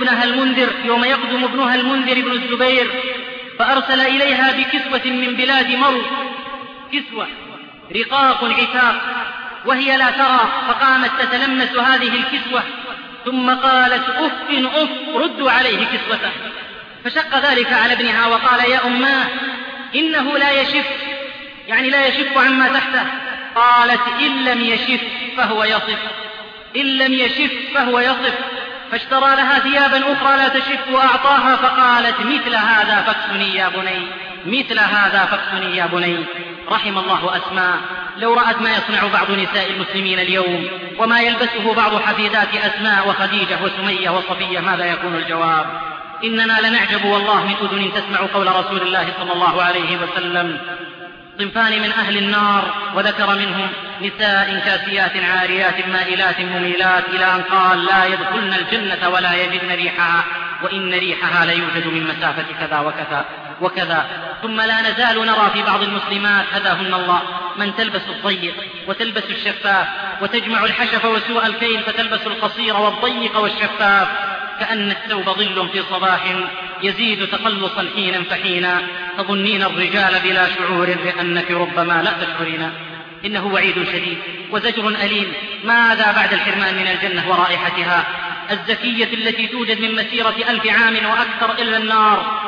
ابنها المنذر بن الزبير، فأرسل إليها بكسوة من بلاد مرو، كسوة رقاق عتاق، وهي لا ترى، فقامت تتلمس هذه الكسوة، ثم قالت: أف ردوا عليه كسوته. فشق ذلك على ابنها وقال: يا أماه، إنه لا يشف، يعني لا يشف عما تحته. قالت: إن لم يشف فهو يصف، إن لم يشف فهو يصف. فاشترى لها ثيابا أخرى لا تشف وأعطاها، فقالت: مثل هذا فاكسني يا بني، مثل هذا فاكسني يا بني. رحم الله أسماء، لو رأت ما يصنع بعض نساء المسلمين اليوم وما يلبسه بعض حفيدات أسماء وخديجة وسمية وصفية، ماذا يكون الجواب؟ إننا لنعجب والله من أذن تسمع قول رسول الله صلى الله عليه وسلم: صنفان من أهل النار، وذكر منهم نساء كاسيات عاريات مائلات مميلات، إلى أن قال: لا يدخلن الجنة ولا يجدن ريحها، وإن ريحها ليوجد من مسافة كذا وكذا وكذا. ثم لا نزال نرى في بعض المسلمات هداهن الله من تلبس الضيق وتلبس الشفاف، وتجمع الحشف وسوء الكيل فتلبس القصير والضيق والشفاف، كأن الثوب ظل في صباح يزيد تقلصا حينا فحينا، تظنين الرجال بلا شعور لأنك ربما لا تشعرين. إنه وعيد شديد وزجر أليم. ماذا بعد الحرمان من الجنة ورائحتها الزكية التي توجد من مسيرة 1000 عام وأكثر إلا النار؟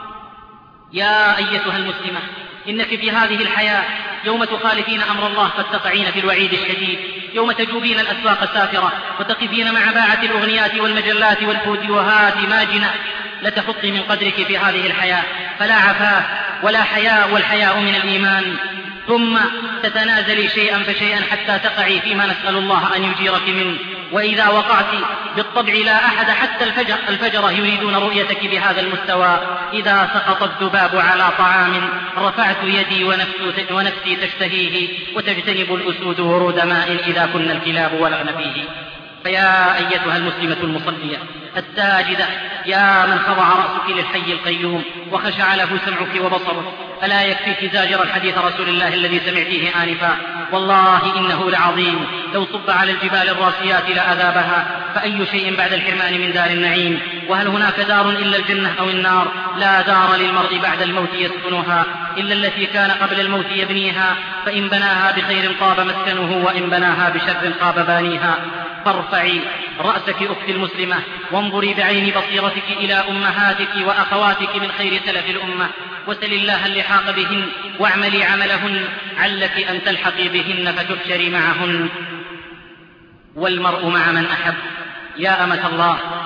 يا أيتها المسلمة، إنك في هذه الحياة يوم تخالفين أمر الله قد تقعين في الوعيد الشديد، يوم تجوبين الأسواق السافرة وتقفين مع باعة الأغنيات والمجلات والفيديوهات ماجنة، لتحطي من قدرك في هذه الحياة، فلا عفاف ولا حياء، والحياء من الإيمان. ثم تتنازلي شيئا فشيئا حتى تقعي فيما نسأل الله أن يجيرك منه. وإذا وقعت بالطبع لا أحد حتى الفجر يريدون رؤيتك بهذا المستوى. إذا سقط الذباب على طعام رفعت يدي ونفسي تشتهيه، وتجتنب الأسود ورود ماء إذا كن الكلاب ولغن فيه. فيا أيتها المسلمة المصلية الساجدة، يا من خضع رأسك للحي القيوم وخشع له سمعك وبصرك، ألا يكفيك زاجرا حديث رسول الله الذي سمعتيه آنفا: والله إنه لعظيم، لو صب على الجبال الراسيات لأذابها، فأي شيء بعد الحرمان من دار النعيم؟ وهل هناك دار إلا الجنة أو النار؟ لا دار للمرء بعد الموت يسكنها إلا التي كان قبل الموت يبنيها، فإن بناها بخير طاب مسكنه، وإن بناها بشر خاب بانيها. فارفعي رأسك أختي المسلمة، وانظري بعين بصيرتك إلى أمهاتك وأخواتك من خير سلف الأمة، وسل الله اللحاق بهن، واعملي عملهن، علك أن تلحقي بهن فتحشري معهن. والمرء مع من أحب. يا أمة الله،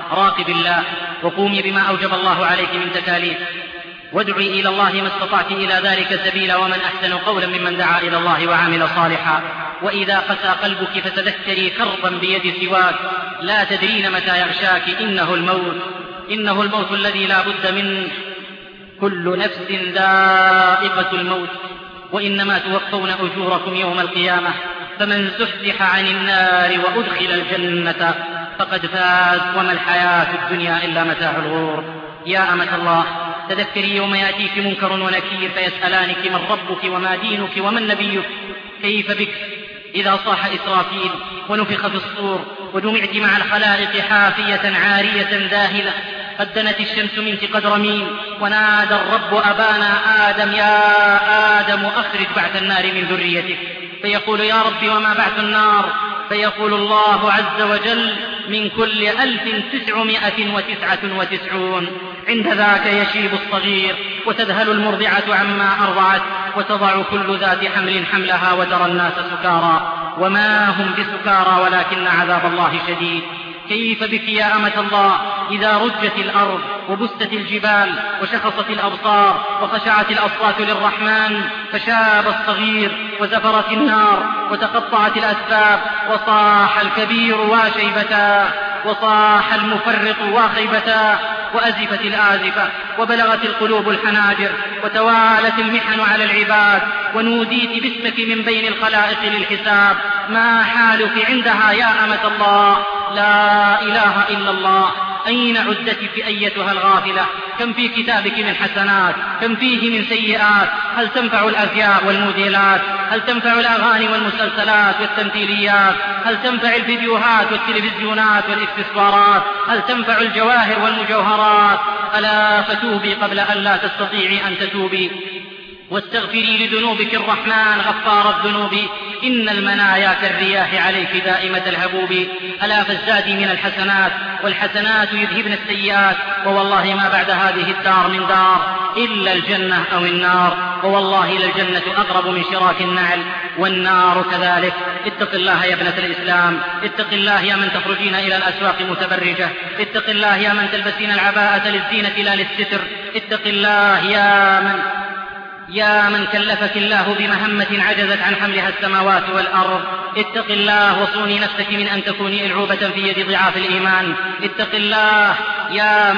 راقب الله، وقومي بما أوجب الله عليك من تكاليف، وادعي إلى الله ما استطعت إلى ذلك سبيلا، ومن أحسن قولا ممن دعا إلى الله وعمل صالحا. وإذا قسى قلبك فتذكري كربا بيد سواك، لا تدرين متى يغشاك، إنه الموت الذي لا بد منه، كل نفس ذائقة الموت، وإنما توفون أجوركم يوم القيامة، فمن زحزح عن النار وأدخل الجنة فقد فاز، وما الحياة الدنيا إلا متاع الغرور. يا أمة الله، تذكري يوم يأتيك منكر ونكير فيسألانك من ربك وما دينك ومن نبيك، كيف بك إذا صاح إسرافيل ونفخ في الصور ودمعت مع الخلائق حافية عارية ذاهلة، قد دنت الشمس منك قدر ميل، ونادى الرب أبانا آدم يا آدم أخرج بعث النار من ذريتك، فيقول يا رب وما بعث النار؟ فيقول الله عز وجل من كل 1999. عند ذاك يشيب الصغير وتذهل المرضعة عما أرضعت، وتضع كل ذات حمل حملها، وترى الناس سكارى وما هم بسكارى ولكن عذاب الله شديد. كيف بك يا أمة الله إذا رجت الأرض وبست الجبال وشخصت الأبصار وخشعت الأصوات للرحمن، فشاب الصغير وزفرت النار وتقطعت الأسباب، وصاح الكبير وشيبتا، وصاح المفرط وخيبتا، وأزفت الآزفة، وبلغت القلوب الحناجر، وتوالت المحن على العباد، ونوديت باسمك من بين الخلائق للحساب. ما حالك عندها يا أمة الله؟ لا إله إلا الله. أين عدتك أيتها الغافلة؟ كم في كتابك من حسنات، كم فيه من سيئات؟ هل تنفع الأزياء والموديلات؟ هل تنفع الأغاني والمسلسلات والتمثيليات؟ هل تنفع الفيديوهات والتلفزيونات والإكسسوارات؟ هل تنفع الجواهر والمجوهرات؟ ألا فتوبي قبل أن لا تستطيعي أن تتوبي، واستغفري لذنوبك الرحمن غفار الذنوب. إن المنايا كالرياح عليك دائمة الهبوب. ألا فازدادي من الحسنات، والحسنات يذهبن السيئات، ووالله ما بعد هذه الدار من دار إلا الجنة أو النار، ووالله للجنة أقرب من شراك النعل، والنار كذلك. اتق الله يا ابنة الإسلام، اتق الله يا من تخرجين إلى الأسواق متبرجة، اتق الله يا من تلبسين العباءة للزينة لا للستر، اتق الله يا من كلفك الله بمهمة عجزت عن حملها السماوات والأرض، اتق الله وصوني نفسك من أن تكوني ألعوبة في يد ضعاف الإيمان. اتق الله يا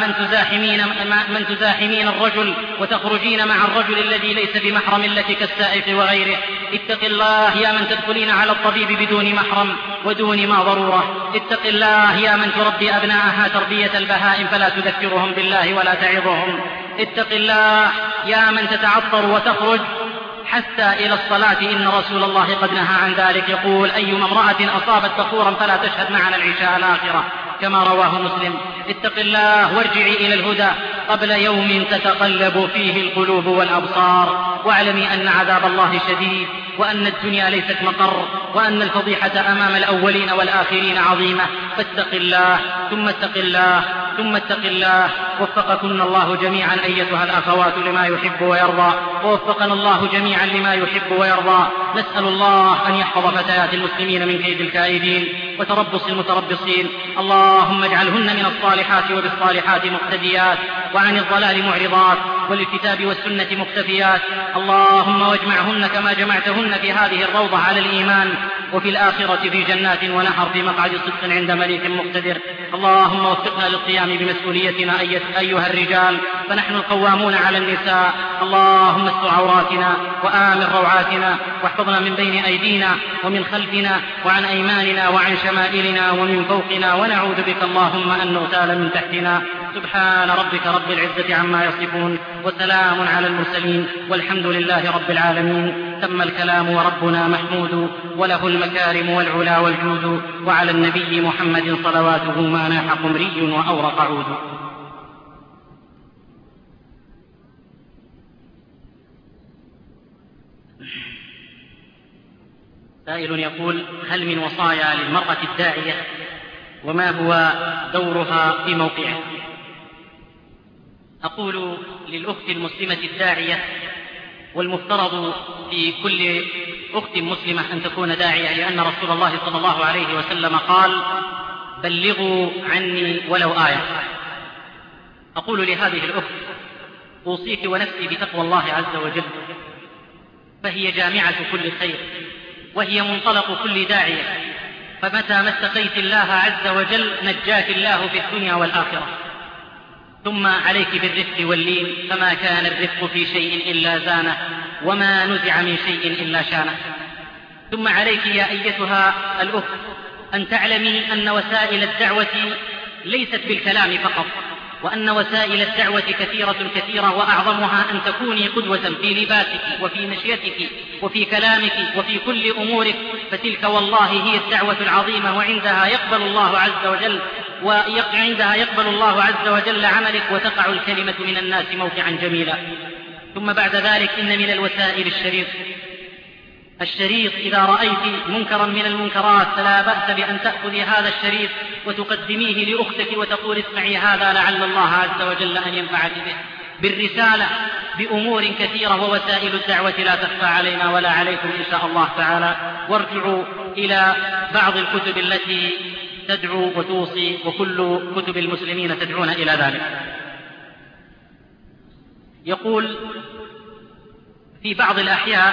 من تزاحمين الرجل وتخرجين مع الرجل الذي ليس بمحرم لك كالسائق وغيره. اتق الله يا من تدخلين على الطبيب بدون محرم ودون ما ضرورة. اتق الله يا من تربي أبناءها تربية البهائم فلا تذكرهم بالله ولا تعظهم. اتق الله يا من تتعطر وتخرج حتى إلى الصلاة، إن رسول الله قد نهى عن ذلك، يقول أيما امرأة أصابت بخورا فلا تشهد معنا العشاء الآخرة، كما رواه مسلم. اتق الله وارجعي إلى الهدى قبل يوم تتقلب فيه القلوب والأبصار، واعلمي أن عذاب الله شديد، وأن الدنيا ليست مقر، وأن الفضيحة أمام الأولين والآخرين عظيمة. فاتق الله ثم اتق الله ثم اتق الله. وفقكن الله جميعا أيتها الأخوات لما يحب ويرضى، ووفقنا الله جميعا لما يحب ويرضى. نسأل الله أن يحفظ فتيات المسلمين من كيد الكائدين وتربص المتربصين. اللهم اجعلهن من الصالحات وبالصالحات مقتديات، وعن الضلال معرضات، وللكتاب والسنة مكتفيات. اللهم واجمعهن كما جمعتهن في هذه الروضة على الإيمان، وفي الآخرة في جنات ونحر في مقعد صدق عند مليك مقتدر. اللهم وفقنا للقيام بمسؤوليتنا أيها الرجال، فنحن القوامون على النساء. اللهم استر عوراتنا وآمن روعاتنا، واحفظنا من بين أيدينا ومن خلفنا وعن أيماننا وعن شمائلنا ومن فوقنا، ونعوذ بك اللهم أن نغتال من تحتنا. سبحان ربك رب العزة عما يصفون، وسلام على المرسلين، والحمد لله رب العالمين. تم الكلام وربنا محمود، وله المكارم والعلا والجود، وعلى النبي محمد صلواته ما ناح قمري وأورق عود. سائل يقول: هل من وصايا للمرأة الداعية، وما هو دورها في موقعه؟ أقول للأخت المسلمة الداعية، والمفترض في كل أخت مسلمة أن تكون داعية، لأن رسول الله صلى الله عليه وسلم قال: بلغوا عني ولو آية. أقول لهذه الأخت: أوصيك ونفسي بتقوى الله عز وجل، فهي جامعة كل خير، وهي منطلق كل داعية، فمتى ما اتقيت الله عز وجل نجاك الله في الدنيا والآخرة. ثم عليك بالرفق واللين، فما كان الرفق في شيء إلا زانه، وما نزع من شيء إلا شانه. ثم عليك يا أيتها الأخت أن تعلمي أن وسائل الدعوة ليست بالكلام فقط، وأن وسائل الدعوة كثيرة، وأعظمها أن تكوني قدوة في لباسك وفي مشيتك وفي كلامك وفي كل أمورك، فتلك والله هي الدعوة العظيمة، وعندها يقبل الله عز وجل عملك، وتقع الكلمة من الناس موقعا جميلا. ثم بعد ذلك إن من الوسائل الشريط إذا رأيت منكرا من المنكرات فلا بأس بأن تأخذي هذا الشريط وتقدميه لأختك وتقول: اسمعي هذا لعل الله عز وجل أن ينفعك به، بالرسالة بأمور كثيرة. ووسائل الدعوة لا تخفى علينا ولا عليكم إن شاء الله تعالى. وارجعوا إلى بعض الكتب التي تدعو وتوصي، وكل كتب المسلمين تدعون إلى ذلك. يقول في بعض الأحياء،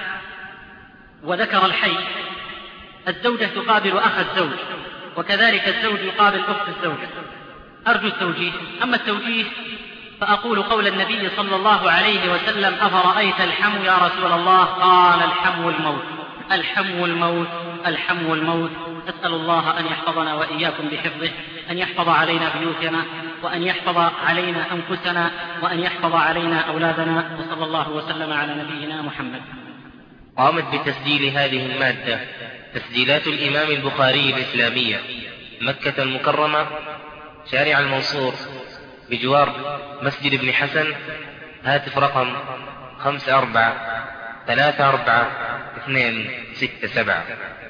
وذكر الحي: الزوجة تقابل أخ الزوج، وكذلك الزوج يقابل أخت الزوجة. أرجو التوجيه. أما التوجيه فأقول قول النبي صلى الله عليه وسلم: أفرأيت الحم يا رسول الله؟ قال: الحم الموت، الحم الموت، الحم الموت. أسأل الله أن يحفظنا وإياكم بحفظه، أن يحفظ علينا بيوتنا، وأن يحفظ علينا أنفسنا، وأن يحفظ علينا أولادنا، وصلى الله وسلم على نبينا محمد. قامت بتسجيل هذه المادة تسجيلات الإمام البخاري الإسلامية، مكة المكرمة، شارع المنصور، بجوار مسجد ابن حسن. هاتف رقم 54 34 267.